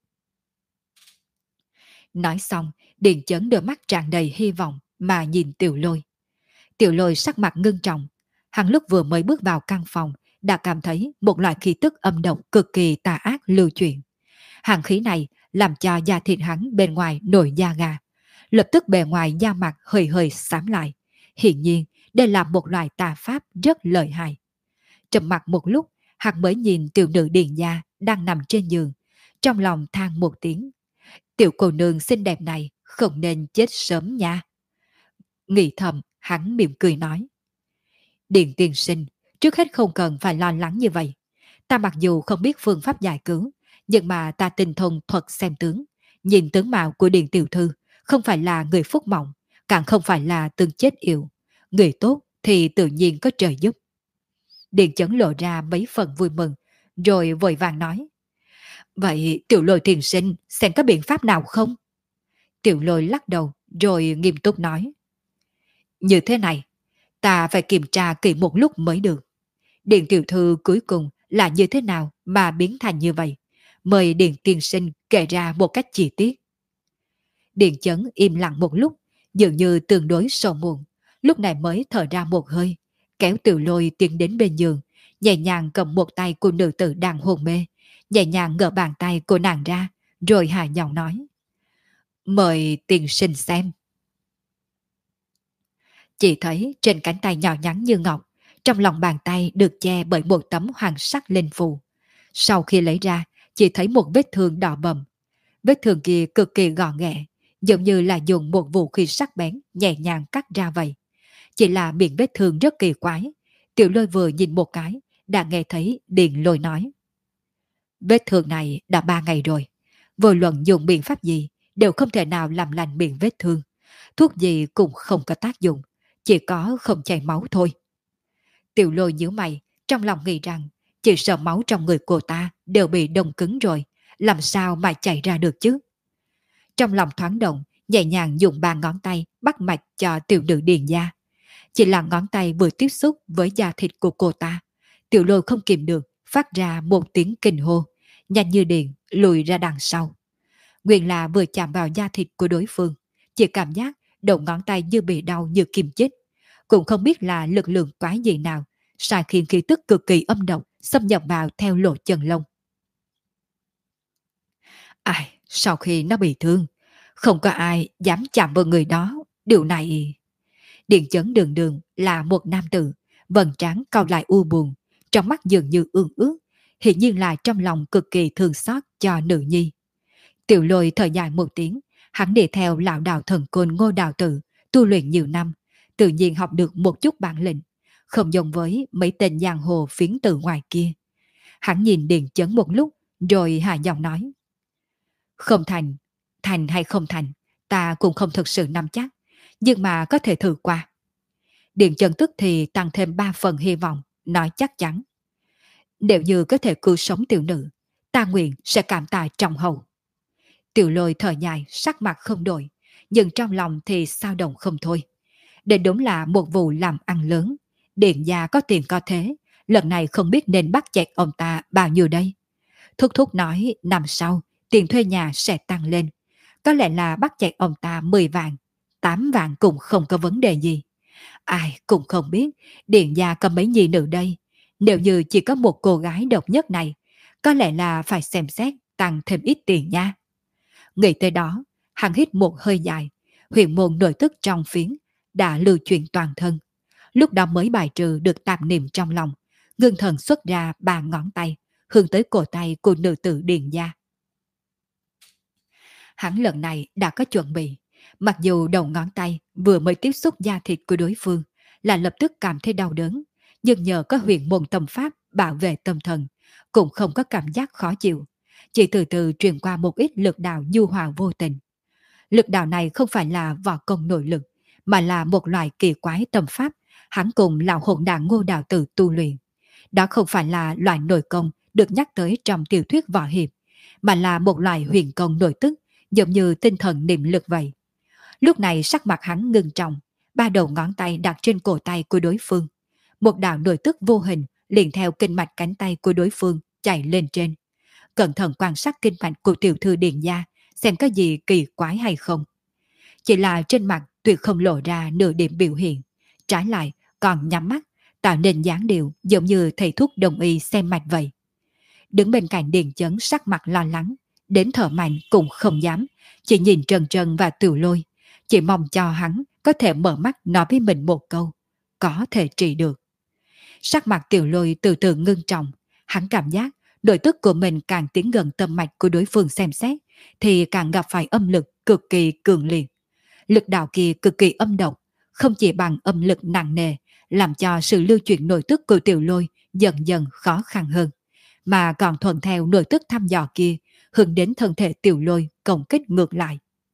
Nói xong, Điền Chấn đôi mắt tràn đầy hy vọng mà nhìn Tiểu Lôi. Tiểu Lôi sắc mặt ngưng trọng. Hắn lúc vừa mới bước vào căn phòng đã cảm thấy một loại khí tức âm độc cực kỳ tà ác lưu chuyển. Hàng khí này làm cho da thịt hắn bên ngoài nổi da gà. Lập tức bề ngoài da mặt hơi hơi xám lại. Hiển nhiên, đây là một loại tà pháp rất lợi hại. Trầm mặt một lúc, hắn mới nhìn tiểu nữ Điền gia đang nằm trên giường. Trong lòng than một tiếng. Tiểu cô nương xinh đẹp này không nên chết sớm nha. Nghĩ thầm, hắn mỉm cười nói: Điền tiên sinh, trước hết không cần phải lo lắng như vậy. Ta mặc dù không biết phương pháp giải cứu, nhưng mà ta tinh thông thuật xem tướng. Nhìn tướng mạo của Điền tiểu thư, không phải là người phúc mộng, càng không phải là từng chết yểu. Người tốt thì tự nhiên có trời giúp. Điền Chấn lộ ra mấy phần vui mừng, rồi vội vàng nói: Vậy Tiểu Lôi thiền sinh xem có biện pháp nào không? Tiểu Lôi lắc đầu rồi nghiêm túc nói: Như thế này, ta phải kiểm tra kỹ một lúc mới được. Điền tiểu thư cuối cùng là như thế nào mà biến thành như vậy? Mời Điền tiên sinh kể ra một cách chi tiết. Điền Chấn im lặng một lúc, dường như tương đối sầu muộn, lúc này mới thở ra một hơi, kéo Tiểu Lôi tiến đến bên giường, nhẹ nhàng cầm một tay của nữ tử đang hôn mê, nhẹ nhàng gỡ bàn tay của nàng ra, rồi hạ giọng nói: Mời tiên sinh xem. Chỉ thấy trên cánh tay nhỏ nhắn như ngọc, trong lòng bàn tay được che bởi một tấm hoàng sắc linh phù. Sau khi lấy ra, chỉ thấy một vết thương đỏ bầm. Vết thương kia cực kỳ gọn ghẹ, giống như là dùng một vũ khí sắc bén nhẹ nhàng cắt ra vậy. Chỉ là miệng vết thương rất kỳ quái. Tiểu Lôi vừa nhìn một cái, đã nghe thấy Điền Lôi nói: Vết thương này đã 3 ngày rồi. Vô luận dùng biện pháp gì, đều không thể nào làm lành miệng vết thương. Thuốc gì cũng không có tác dụng, chỉ có không chảy máu thôi. Tiểu Lôi nhíu mày, trong lòng nghĩ rằng chỉ sợ máu trong người cô ta đều bị đông cứng rồi, làm sao mà chảy ra được chứ. Trong lòng thoáng động, nhẹ nhàng dùng 3 ngón tay bắt mạch cho tiểu nữ Điền gia. Chỉ là ngón tay vừa tiếp xúc với da thịt của cô ta, Tiểu Lôi không kìm được phát ra một tiếng kinh hô, nhanh như điện lùi ra đằng sau. Nguyên là vừa chạm vào da thịt của đối phương, chỉ cảm giác đầu ngón tay như bị đau như kim chích. Cũng không biết là lực lượng quái gì nào sai khiến khí tức cực kỳ âm độc xâm nhập vào theo lỗ chân lông. Ai, sau khi nó bị thương, không có ai dám chạm vào người đó. Điều này... Điền Chấn đường đường là một nam tử, vầng trán cau lại u buồn, trong mắt dường như ương ước, hiển nhiên là trong lòng cực kỳ thương xót cho nữ nhi. Tiểu Lôi thở dài một tiếng, hắn đi theo lão đạo thần côn Ngô Đạo Tử, tu luyện nhiều năm, tự nhiên học được một chút bản lĩnh, không giống với mấy tên giang hồ phiến từ ngoài kia. Hắn nhìn Điền Chấn một lúc, rồi hạ giọng nói. Không thành, thành hay không thành, ta cũng không thực sự nắm chắc, nhưng mà có thể thử qua. Điền Chấn tức thì tăng thêm 3 phần hy vọng, nói chắc chắn. Nếu như có thể cứu sống tiểu nữ, ta nguyện sẽ cảm tạ trọng hậu. Tiểu Lôi thở dài, sắc mặt không đổi, nhưng trong lòng thì sao động không thôi. Đây đúng là một vụ làm ăn lớn. Điện gia có tiền có thế, lần này không biết nên bắt chẹt ông ta bao nhiêu đây. Thúc thúc nói năm sau, tiền thuê nhà sẽ tăng lên. Có lẽ là bắt chẹt ông ta 10 vạn, 8 vạn cũng không có vấn đề gì. Ai cũng không biết, điện gia có mấy nhi nữ đây. Nếu như chỉ có một cô gái độc nhất này, có lẽ là phải xem xét tăng thêm ít tiền nha. Nghĩ tới đó, hắn hít một hơi dài, huyền môn nội tức trong phiến đã lưu chuyển toàn thân. Lúc đó mới bài trừ được tạp niệm trong lòng, ngưng thần xuất ra 3 ngón tay, hướng tới cổ tay của nữ tử Điền gia. Hắn lần này đã có chuẩn bị, mặc dù đầu ngón tay vừa mới tiếp xúc da thịt của đối phương là lập tức cảm thấy đau đớn, nhưng nhờ có huyền môn tâm pháp bảo vệ tâm thần, cũng không có cảm giác khó chịu, chỉ từ từ truyền qua một ít lực đạo nhu hòa vô tình. Lực đạo này không phải là võ công nội lực, mà là một loại kỳ quái tâm pháp hắn cùng lão hồn đảng Ngô Đạo Tử tu luyện. Đó không phải là loại nội công được nhắc tới trong tiểu thuyết võ hiệp, mà là một loại huyền công nội tức, giống như tinh thần niệm lực vậy. Lúc này sắc mặt hắn ngưng trọng, 3 đầu ngón tay đặt trên cổ tay của đối phương. Một đạo nội tức vô hình liền theo kinh mạch cánh tay của đối phương chạy lên trên. Cẩn thận quan sát kinh mạch của tiểu thư Điền gia, xem có gì kỳ quái hay không. Chỉ là trên mặt tuyệt không lộ ra nửa điểm biểu hiện, trái lại còn nhắm mắt, tạo nên dáng điệu giống như thầy thuốc đồng y xem mạch vậy. Đứng bên cạnh Điền Chấn sắc mặt lo lắng, đến thở mạnh cũng không dám, chỉ nhìn Trần Trần và Tiểu Lôi, chỉ mong cho hắn có thể mở mắt nói với mình một câu, có thể trị được. Sắc mặt Tiểu Lôi từ từ ngưng trọng, hắn cảm giác nội tức của mình càng tiến gần tâm mạch của đối phương xem xét, thì càng gặp phải âm lực cực kỳ cường liệt. Lực đạo kia cực kỳ âm độc, không chỉ bằng âm lực nặng nề, làm cho sự lưu chuyển nội tức của Tiểu Lôi dần dần khó khăn hơn, mà còn thuận theo nội tức thăm dò kia, hướng đến thân thể Tiểu Lôi công kích ngược lại.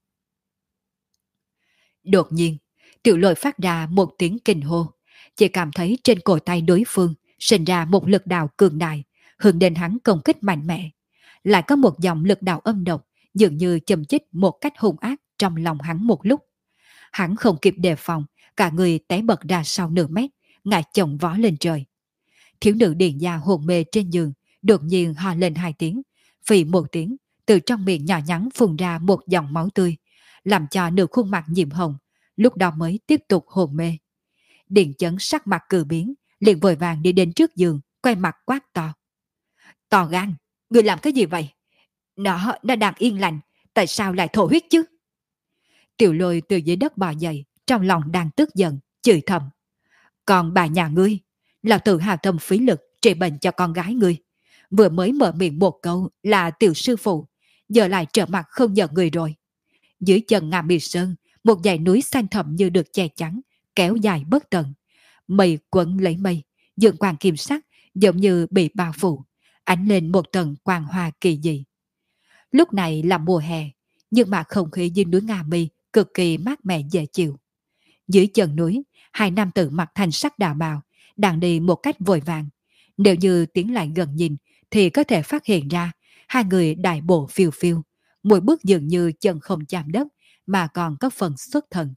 Đột nhiên, Tiểu Lôi phát ra một tiếng kinh hô, chỉ cảm thấy trên cổ tay đối phương sinh ra một lực đạo cường đại, hướng đến hắn công kích mạnh mẽ. Lại có một dòng lực đạo âm độc, dường như châm chích một cách hung ác trong lòng hắn một lúc. Hắn không kịp đề phòng, cả người té bật ra sau nửa mét, ngã chồng vó lên trời. Thiếu nữ Điền gia hồn mê trên giường, đột nhiên ho lên 2 tiếng, phì một tiếng, từ trong miệng nhỏ nhắn phun ra một dòng máu tươi, làm cho nửa khuôn mặt nhiễm hồng, lúc đó mới tiếp tục hồn mê. Điền Chấn sắc mặt cử biến, liền vội vàng đi đến trước giường, quay mặt quát to. To gan, người làm cái gì vậy? Nó đang yên lành, tại sao lại thổ huyết chứ? Tiểu Lôi từ dưới đất bò dậy, trong lòng đang tức giận, chửi thầm. Còn bà nhà ngươi, là tự hào tâm phí lực trị bệnh cho con gái ngươi. Vừa mới mở miệng một câu là tiểu sư phụ, giờ lại trở mặt không nhận người rồi. Dưới chân Ngà Mì Sơn, một dãy núi xanh thẳm như được che chắn, kéo dài bất tận. Mây quấn lấy mây, dương quang kim sắc giống như bị bao phủ, ánh lên một tầng quang hoa kỳ dị. Lúc này là mùa hè, nhưng mà không khí dưới núi Nga Mi cực kỳ mát mẻ dễ chịu. Dưới chân núi, 2 nam tử mặc thành sắc đạo bào đang đi một cách vội vàng. Nếu như tiến lại gần nhìn thì có thể phát hiện ra 2 người đại bộ phiêu phiêu, mỗi bước dường như chân không chạm đất mà còn có phần xuất thần.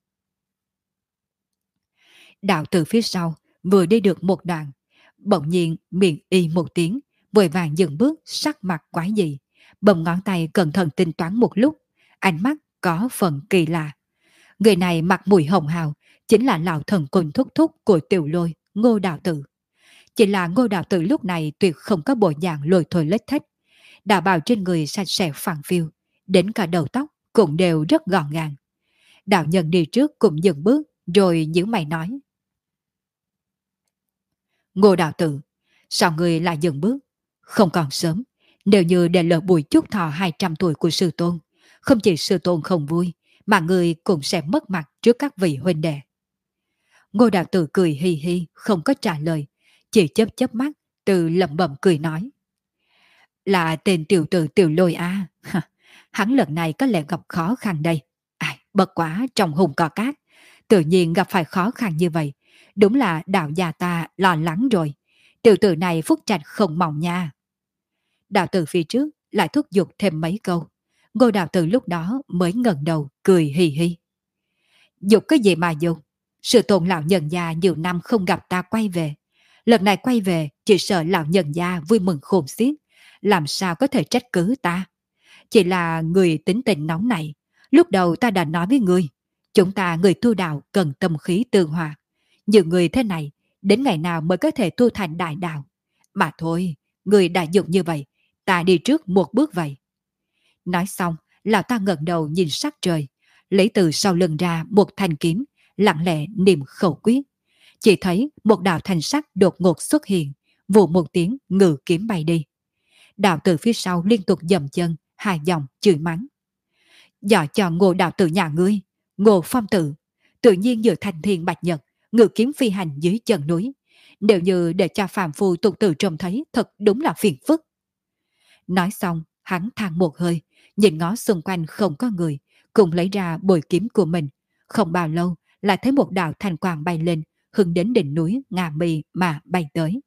Đạo từ phía sau vừa đi được một đoạn, bỗng nhiên miệng y một tiếng, vội vàng dừng bước, sắc mặt quái dị, bầm ngón tay cẩn thận tính toán một lúc, ánh mắt có phần kỳ lạ. Người này mặt mũi hồng hào, chính là lão thần côn thúc thúc của Tiểu Lôi, Ngô Đạo Tử. Chỉ là Ngô Đạo Tử lúc này tuyệt không có bộ dạng lôi thôi lết thết, đạo bào trên người sạch sẽ phẳng phiu, đến cả đầu tóc cũng đều rất gọn gàng. Đạo nhân đi trước cũng dừng bước, rồi nhíu mày nói. Ngô Đạo Tử, sao người lại dừng bước? Không còn sớm, nếu như để lỡ buổi chúc thọ 200 tuổi của sư tôn, không chỉ sư tôn không vui, mà người cũng sẽ mất mặt trước các vị huynh đệ. Ngô đạo tử cười hi hi, không có trả lời, chỉ chớp chớp mắt, từ lẩm bẩm cười nói. Là tên tiểu tử tiểu lôi a. Hắn lần này có lẽ gặp khó khăn đây. Ai, bất quá trong hùng cò cát, tự nhiên gặp phải khó khăn như vậy. Đúng là đạo gia ta lo lắng rồi. Tiểu tử này phúc trạch không mỏng nha. Đạo tử phía trước lại thúc giục thêm mấy câu. Ngô đạo tử lúc đó mới ngẩng đầu cười hì hì. Dục cái gì mà dục? Sự tôn lão nhân gia nhiều năm không gặp ta quay về. Lần này quay về chỉ sợ lão nhân gia vui mừng khôn xiết. Làm sao có thể trách cứ ta? Chỉ là người tính tình nóng này. Lúc đầu ta đã nói với ngươi, chúng ta người tu đạo cần tâm khí tương hòa. Nhiều người thế này, đến ngày nào mới có thể tu thành đại đạo? Mà thôi, người đã dụng như vậy, ta đi trước một bước vậy. Nói xong, lão ta ngẩng đầu nhìn sắc trời, lấy từ sau lưng ra một thanh kiếm, lặng lẽ niệm khẩu quyết. Chỉ thấy một đạo thanh sắc đột ngột xuất hiện, vù một tiếng ngự kiếm bay đi. Đạo tử phía sau liên tục dậm chân, hai dòng chửi mắng. Dọ cho Ngô đạo tử nhà ngươi, Ngô Phong Tử, tự nhiên giữa thanh thiên bạch nhật, ngự kiếm phi hành dưới chân núi. Nếu như để cho phàm phu tục tử trông thấy, thật đúng là phiền phức. Nói xong, hắn than một hơi, nhìn ngó xung quanh không có người, cùng lấy ra bội kiếm của mình. Không bao lâu, lại thấy một đạo thanh quang bay lên, hướng đến đỉnh núi Nga Mi mà bay tới.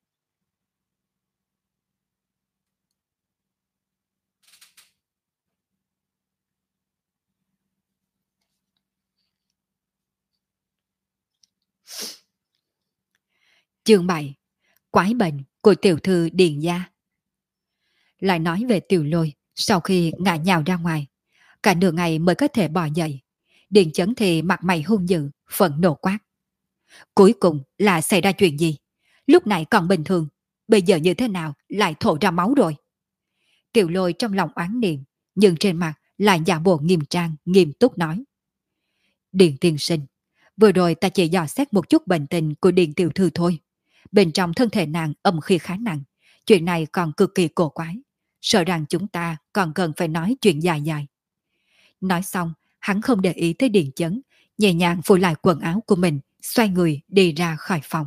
Chương 7. Quái bệnh của tiểu thư Điền Gia. Lại nói về Tiểu Lôi, sau khi ngã nhào ra ngoài, cả nửa ngày mới có thể bò dậy. Điền Chấn thì mặt mày hung dữ, phẫn nộ quát. Cuối cùng là xảy ra chuyện gì? Lúc này còn bình thường, bây giờ như thế nào lại thổ ra máu rồi? Tiểu Lôi trong lòng oán niệm, nhưng trên mặt lại giả bộ nghiêm trang, nghiêm túc nói. Điền tiên sinh, vừa rồi ta chỉ dò xét một chút bệnh tình của Điền tiểu thư thôi. Bên trong thân thể nàng âm khí khá nặng, chuyện này còn cực kỳ cổ quái. Sợ rằng chúng ta còn cần phải nói chuyện dài dài. Nói xong, hắn không để ý tới Điền Chấn, nhẹ nhàng phủ lại quần áo của mình, xoay người đi ra khỏi phòng.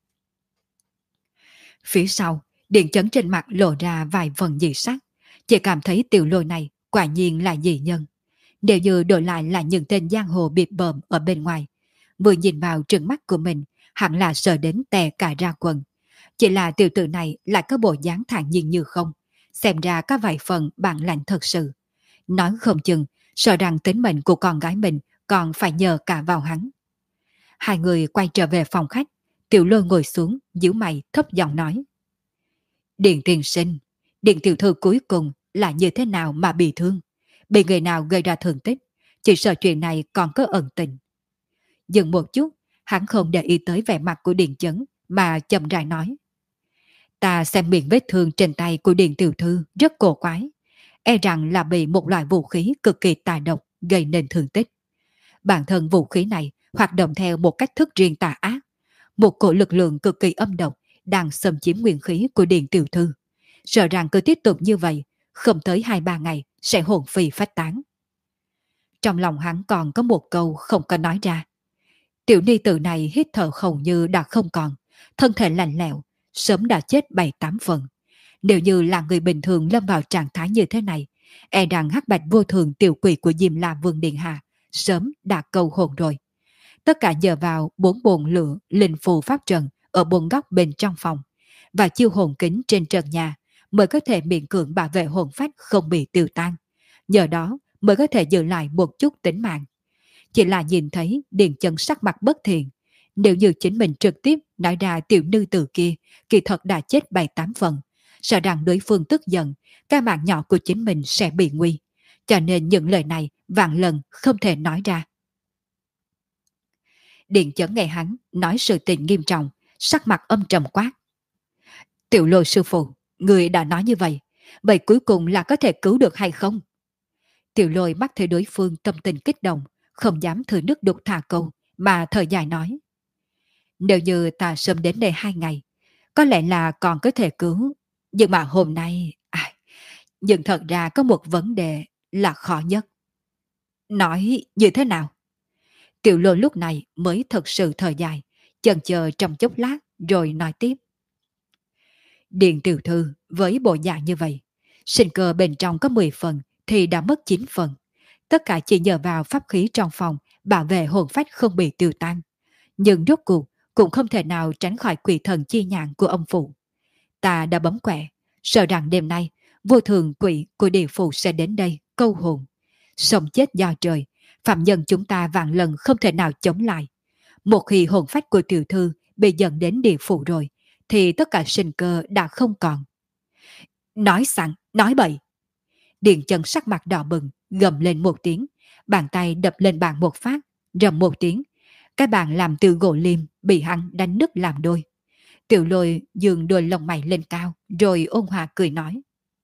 Phía sau, Điền Chấn trên mặt lộ ra vài phần dị sắc, chỉ cảm thấy Tiểu Lôi này quả nhiên là dị nhân. Nếu như đổi lại là những tên giang hồ biệt bợm ở bên ngoài, vừa nhìn vào trừng mắt của mình, hẳn là sợ đến tè cả ra quần. Chỉ là tiểu tử này lại có bộ dáng thản nhiên như không, xem ra có vài phần bản lạnh thật sự. Nói không chừng, sợ rằng tính mệnh của con gái mình còn phải nhờ cả vào hắn. Hai người quay trở về phòng khách, Tiểu Lôi ngồi xuống, nhíu mày thấp giọng nói. Điền tiên sinh, Điền tiểu thư cuối cùng là như thế nào mà bị thương? Bị người nào gây ra thương tích? Chỉ sợ chuyện này còn có ẩn tình. Dừng một chút, hắn không để ý tới vẻ mặt của Điền Chấn, mà chậm rãi nói. Ta xem miệng vết thương trên tay của Điền tiểu thư rất cổ quái. E rằng là bị một loại vũ khí cực kỳ tà độc gây nên thương tích. Bản thân vũ khí này hoạt động theo một cách thức riêng tà ác. Một cổ lực lượng cực kỳ âm độc đang xâm chiếm nguyên khí của Điền tiểu thư. Sợ rằng cứ tiếp tục như vậy, không tới 2-3 ngày sẽ hồn phi phách tán. Trong lòng hắn còn có một câu không có nói ra. Tiểu ni tử này hít thở hầu như đã không còn, thân thể lạnh lẽo, sớm đã chết 7-8 phần. Nếu như là người bình thường lâm vào trạng thái như thế này, e rằng hắc bạch vô thường tiểu quỷ của Diêm La Vương Điện Hạ sớm đã câu hồn rồi. Tất cả nhờ vào 4 bồn lửa linh phù pháp trận ở 4 góc bên trong phòng và chiêu hồn kính trên trần nhà mới có thể miễn cưỡng bảo vệ hồn phách không bị tiêu tan. Nhờ đó mới có thể giữ lại một chút tính mạng. Chỉ là nhìn thấy Điền Chấn sắc mặt bất thiện. Nếu như chính mình trực tiếp nói ra tiểu nữ tử kia kỳ thật đã chết 7-8 phần, sợ rằng đối phương tức giận, cái mạng nhỏ của chính mình sẽ bị nguy. Cho nên những lời này vạn lần không thể nói ra. Điền Chấn nghe hắn nói sự tình nghiêm trọng, sắc mặt âm trầm quát. Tiểu Lôi sư phụ, người đã nói như vậy, vậy cuối cùng là có thể cứu được hay không? Tiểu Lôi mắt thấy đối phương tâm tình kích động, không dám thử nước đục thả câu, mà thở dài nói. Nếu như ta sớm đến đây 2 ngày, có lẽ là còn có thể cứu, Nhưng mà hôm nay, nhưng thật ra có một vấn đề là khó nhất. Nói như thế nào? Tiểu Lôi lúc này mới thật sự thở dài, chần chờ trong chốc lát rồi nói tiếp. Điền tiểu thư với bộ dạng như vậy, sinh cơ bên trong có 10 phần thì đã mất 9 phần. Tất cả chỉ nhờ vào pháp khí trong phòng bảo vệ hồn phách không bị tiêu tan. Nhưng rốt cuộc cũng không thể nào tránh khỏi quỷ thần chi nhãn của ông phụ. Ta đã bấm quẹ, sợ rằng đêm nay vô thường quỷ của địa phủ sẽ đến đây câu hồn. Sống chết do trời, phạm nhân chúng ta vạn lần không thể nào chống lại. Một khi hồn phách của tiểu thư bị dẫn đến địa phủ rồi, thì tất cả sinh cơ đã không còn. Nói sẵn, nói bậy. Điền Chân sắc mặt đỏ bừng, gầm lên một tiếng, bàn tay đập lên bàn một phát, rầm một tiếng. Cái bàn làm từ gỗ liêm bị hắn đánh nứt làm đôi. Tiểu Lôi dường đôi lông mày lên cao, rồi ôn hòa cười nói.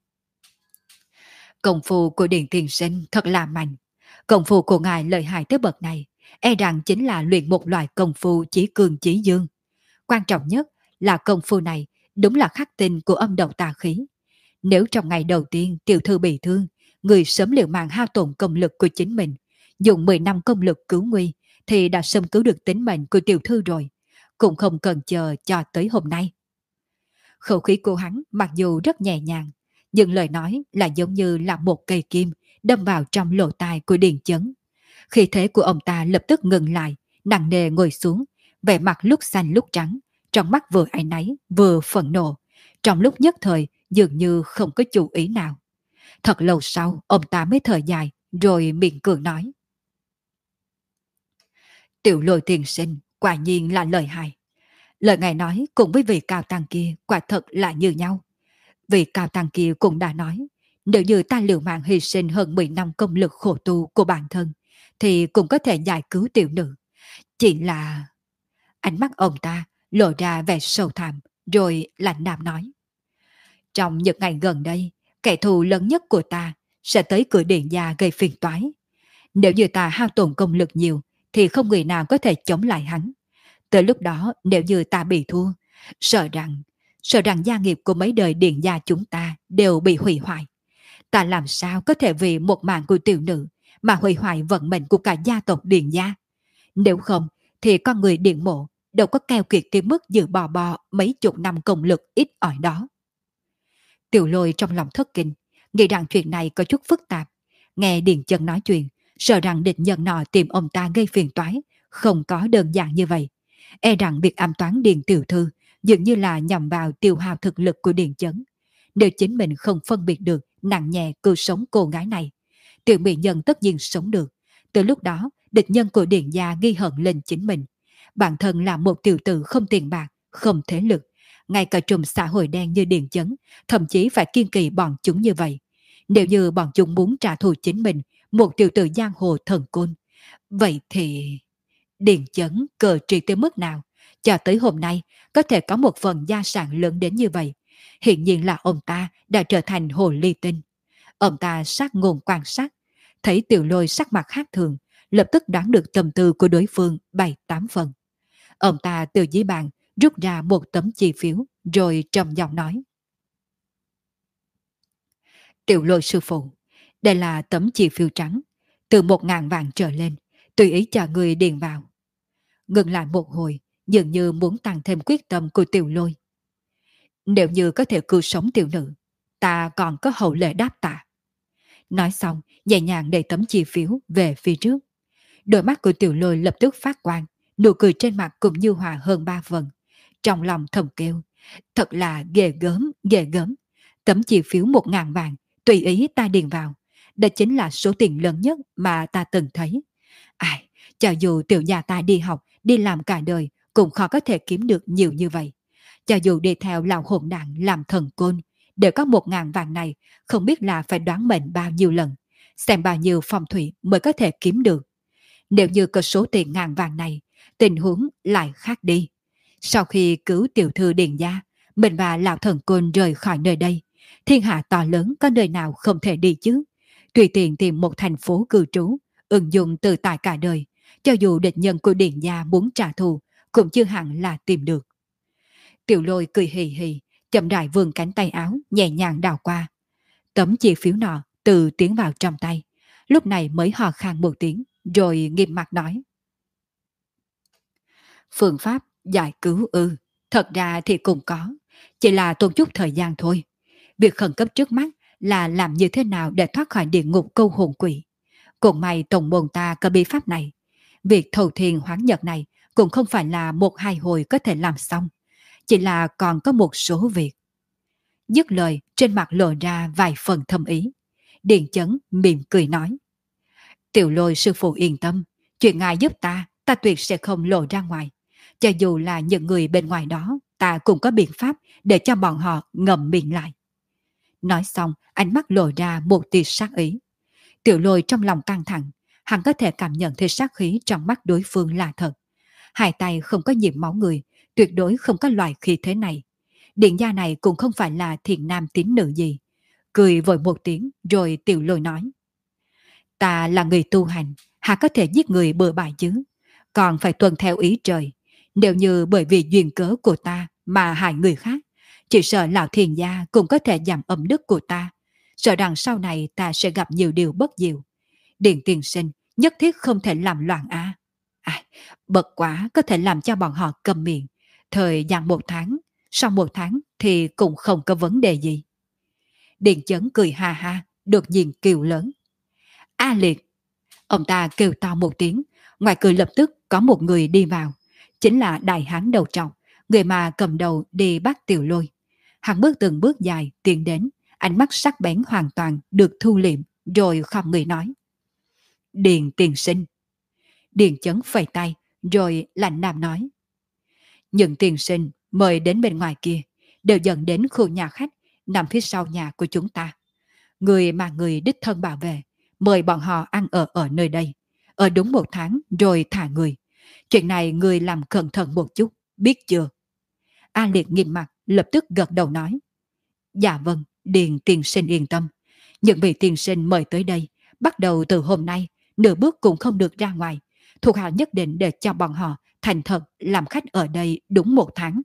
Công phu của Điền Tiên Sinh thật là mạnh. Công phu của ngài lợi hại tới bậc này, e rằng chính là luyện một loại công phu chí cường chí dương. Quan trọng nhất là công phu này đúng là khắc tinh của âm độc tà khí. Nếu trong ngày đầu tiên tiểu thư bị thương, người sớm liều mạng hao tổn công lực của chính mình, dùng 10 năm công lực cứu nguy, thì đã sớm cứu được tính mệnh của tiểu thư rồi, cũng không cần chờ cho tới hôm nay. Khẩu khí của hắn mặc dù rất nhẹ nhàng, nhưng lời nói là giống như là một cây kim đâm vào trong lỗ tai của Điền Chấn. Khí thế của ông ta lập tức ngừng lại, nặng nề ngồi xuống, vẻ mặt lúc xanh lúc trắng, trong mắt vừa áy náy vừa phẫn nộ, trong lúc nhất thời dường như không có chủ ý nào. Thật lâu sau, ông ta mới thở dài, rồi miệng cường nói. Tiểu Lôi tiền sinh, quả nhiên là lợi hại. Lời ngài nói cùng với vị cao tăng kia quả thật là như nhau. Vị cao tăng kia cũng đã nói, nếu như ta liều mạng hy sinh hơn 10 năm công lực khổ tu của bản thân, thì cũng có thể giải cứu tiểu nữ. Chỉ là... Ánh mắt ông ta lộ ra vẻ sâu thẳm, rồi lạnh đạm nói. Trong những ngày gần đây, kẻ thù lớn nhất của ta sẽ tới cửa điện gia gây phiền toái. Nếu như ta hao tổn công lực nhiều, thì không người nào có thể chống lại hắn. Tới lúc đó, nếu như ta bị thua, sợ rằng gia nghiệp của mấy đời điện gia chúng ta đều bị hủy hoại. Ta làm sao có thể vì một mạng của tiểu nữ mà hủy hoại vận mệnh của cả gia tộc điện gia? Nếu không, thì con người điện mộ đâu có keo kiệt tới mức dự bò bò mấy chục năm công lực ít ỏi đó. Tiểu Lôi trong lòng thất kinh, nghĩ rằng chuyện này có chút phức tạp. Nghe Điền Chân nói chuyện, sợ rằng địch nhân nọ tìm ông ta gây phiền toái, không có đơn giản như vậy. E rằng việc ám toán Điền tiểu thư dường như là nhằm vào tiêu hao thực lực của Điền Chấn. Nếu chính mình không phân biệt được nặng nhẹ cư sống cô gái này, tiểu mỹ nhân tất nhiên sống được. Từ lúc đó, địch nhân của Điền gia ghi hận lên chính mình. Bản thân là một tiểu tử không tiền bạc, không thế lực. Ngay cả trùm xã hội đen như Điền Chấn, thậm chí phải kiên kỳ bọn chúng như vậy. Nếu như bọn chúng muốn trả thù chính mình, một tiểu tử giang hồ thần côn, vậy thì... Điền Chấn cờ trị tới mức nào, cho tới hôm nay có thể có một phần gia sản lớn đến như vậy. Hiện nhiên là ông ta đã trở thành hồ ly tinh. Ông ta sát ngôn quan sát, thấy Tiểu Lôi sắc mặt khác thường, lập tức đoán được tâm tư của đối phương 7-8 phần. Ông ta từ dưới bàn rút ra một tấm chi phiếu, rồi trầm giọng nói. Tiểu Lôi sư phụ, đây là tấm chi phiếu trắng, từ 1.000 vạn trở lên, tùy ý cho người điền vào. Ngừng lại một hồi, dường như muốn tăng thêm quyết tâm của Tiểu Lôi. Nếu như có thể cứu sống tiểu nữ, ta còn có hậu lệ đáp tạ. Nói xong, nhẹ nhàng đẩy tấm chi phiếu về phía trước. Đôi mắt của Tiểu Lôi lập tức phát quang, nụ cười trên mặt cũng như hòa hơn 3 phần. Trong lòng thầm kêu, thật là ghê gớm, ghê gớm. Tấm chi phiếu 1.000 vạn, tùy ý ta điền vào. Đó chính là số tiền lớn nhất mà ta từng thấy. Ai, cho dù tiểu gia ta đi học, đi làm cả đời, cũng khó có thể kiếm được nhiều như vậy. Cho dù đi theo lão hỗn đản làm thần côn, để có 1.000 vạn này, không biết là phải đoán mệnh bao nhiêu lần, xem bao nhiêu phong thủy mới có thể kiếm được. Nếu như có số tiền ngàn vàng này, tình huống lại khác đi. Sau khi cứu tiểu thư Điền gia, mình và lão thần côn rời khỏi nơi đây, thiên hạ to lớn có nơi nào không thể đi chứ? Tùy tiện tìm một thành phố cư trú, ứng dụng tự tại cả đời, cho dù địch nhân của Điền gia muốn trả thù, cũng chưa hẳn là tìm được. Tiểu Lôi cười hì hì, chậm rãi vươn cánh tay áo nhẹ nhàng đào qua. Tấm chi phiếu nọ từ tiến vào trong tay, lúc này mới hò khan một tiếng, rồi nghiêm mặt nói. Phương pháp giải cứu ư, thật ra thì cũng có, chỉ là tốn chút thời gian thôi. Việc khẩn cấp trước mắt là làm như thế nào để thoát khỏi địa ngục câu hồn quỷ. Cũng may tổng môn ta có bí pháp này. Việc thầu thiền hoán nhật này cũng không phải là một hai hồi có thể làm xong, chỉ là còn có một số việc. Dứt lời, trên mặt lộ ra vài phần thâm ý. Điền Chấn mỉm cười nói. Tiểu Lôi sư phụ yên tâm, chuyện ngài giúp ta tuyệt sẽ không lộ ra ngoài. Cho dù là những người bên ngoài đó, ta cũng có biện pháp để cho bọn họ ngậm miệng lại. Nói xong, ánh mắt lộ ra một tia sát ý. Tiểu Lôi trong lòng căng thẳng, hắn có thể cảm nhận thấy sát khí trong mắt đối phương là thật. Hai tay không có nhiễm máu người, tuyệt đối không có loại khí thế này. Điện gia này cũng không phải là thiện nam tín nữ gì. Cười vội một tiếng rồi Tiểu Lôi nói. Ta là người tu hành, há có thể giết người bừa bãi chứ, còn phải tuân theo ý trời. Nếu như bởi vì duyên cớ của ta mà hại người khác, chỉ sợ lão thiền gia cũng có thể giảm âm đức của ta. Sợ rằng sau này ta sẽ gặp nhiều điều bất diệu. Điện tiên sinh nhất thiết không thể làm loạn á. Bật quá có thể làm cho bọn họ câm miệng. Thời gian 1 tháng, sau 1 tháng thì cũng không có vấn đề gì. Điện Chấn cười ha ha, đột nhiên kêu lớn. A Liệt! Ông ta kêu to một tiếng, ngoài cười lập tức có một người đi vào. Chính là đại hán đầu trọc, người mà cầm đầu đi bắt Tiểu Lôi. Hắn bước từng bước dài tiến đến, ánh mắt sắc bén hoàn toàn được thu liệm, rồi khom người nói. Điền tiên sinh. Điền Chấn phẩy tay, rồi lạnh nam nói. Những tiên sinh mời đến bên ngoài kia, đều dẫn đến khu nhà khách nằm phía sau nhà của chúng ta. Người mà người đích thân bảo vệ, mời bọn họ ăn ở nơi đây, ở đúng 1 tháng rồi thả người. Chuyện này người làm cẩn thận một chút, biết chưa? A Liệt nghiêm mặt, lập tức gật đầu nói. Dạ vâng, Điền tiên sinh yên tâm. Những vị tiên sinh mời tới đây, bắt đầu từ hôm nay, nửa bước cũng không được ra ngoài. Thuộc hạ nhất định để cho bọn họ thành thật làm khách ở đây đúng 1 tháng.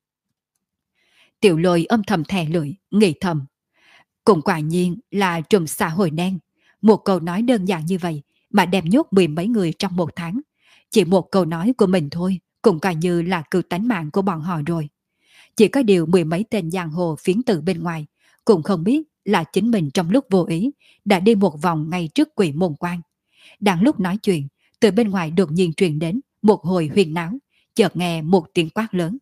Tiểu Lôi âm thầm thè lưỡi, nghĩ thầm. Cũng quả nhiên là trùm xã hội đen. Một câu nói đơn giản như vậy mà đem nhốt 10 mấy người trong 1 tháng. Chỉ một câu nói của mình thôi cũng coi như là cứu tánh mạng của bọn họ rồi. Chỉ có điều 10 mấy tên giang hồ phiến tử bên ngoài cũng không biết là chính mình trong lúc vô ý đã đi một vòng ngay trước Quỷ Môn Quan. Đang lúc nói chuyện, từ bên ngoài đột nhiên truyền đến một hồi huyên náo, chợt nghe một tiếng quát lớn.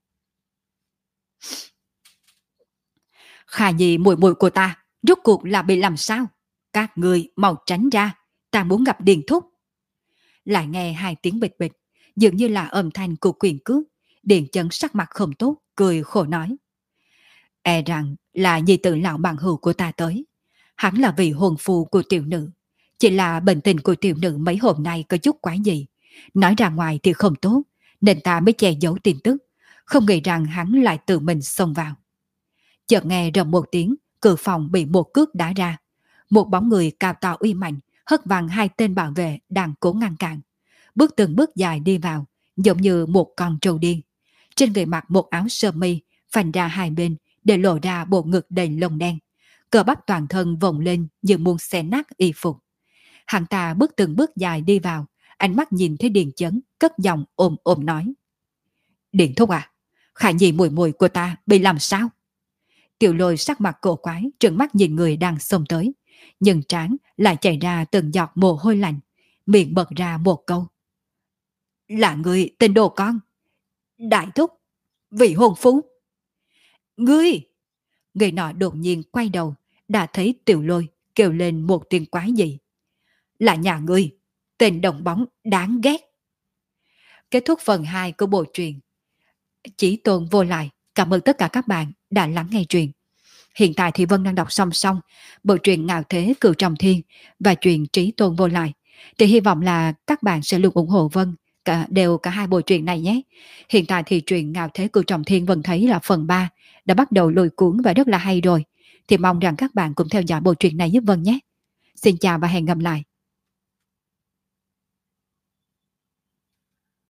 Khả Nhi muội muội của ta, rốt cuộc là bị làm sao? Các người mau tránh ra, ta muốn gặp Điền thúc. Lại nghe 2 tiếng bịch bịch, dường như là âm thanh của quyền cước. Điền Chấn sắc mặt không tốt, cười khổ nói. E rằng là nhi tử lão bằng hữu của ta tới. Hắn là vị hôn phu của tiểu nữ. Chỉ là bệnh tình của tiểu nữ mấy hôm nay có chút quái gì. Nói ra ngoài thì không tốt, nên ta mới che giấu tin tức. Không nghĩ rằng hắn lại tự mình xông vào. Chợt nghe rầm một tiếng, cửa phòng bị một cước đá ra. Một bóng người cao to uy mạnh hất văng 2 tên bảo vệ đang cố ngăn cản. Bước từng bước dài đi vào, giống như một con trâu điên. Trên người mặc một áo sơ mi, phanh ra 2 bên để lộ ra bộ ngực đầy lông đen. Cơ bắp toàn thân vòng lên như muốn xé nát y phục. Hắn ta bước từng bước dài đi vào, ánh mắt nhìn thấy Điền Chấn, cất giọng ôm ôm nói. Điền thúc à, Khả Nhi muội muội của ta bị làm sao? Tiểu Lôi sắc mặt cổ quái, trừng mắt nhìn người đang xông tới. Nhưng trán lại chảy ra từng giọt mồ hôi lạnh, miệng bật ra một câu. Là người tên đồ con. Đại thúc, vị hôn phú. Ngươi! Người nọ đột nhiên quay đầu, đã thấy Tiểu Lôi kêu lên một tiếng quái dị. Là nhà ngươi, tên đồng bóng đáng ghét. Kết thúc phần 2 của bộ truyện Chí Tôn Vô Lại. Cảm ơn tất cả các bạn đã lắng nghe truyện. Hiện tại thì Vân đang đọc song song bộ truyện Ngạo Thế Cửu Trọng Thiên và truyện Chí Tôn Vô Lại. Thì hy vọng là các bạn sẽ luôn ủng hộ Vân cả 2 bộ truyện này nhé. Hiện tại thì truyện Ngạo Thế Cửu Trọng Thiên Vân thấy là phần 3 đã bắt đầu lôi cuốn và rất là hay rồi. Thì mong rằng các bạn cũng theo dõi bộ truyện này giúp Vân nhé. Xin chào và hẹn gặp lại.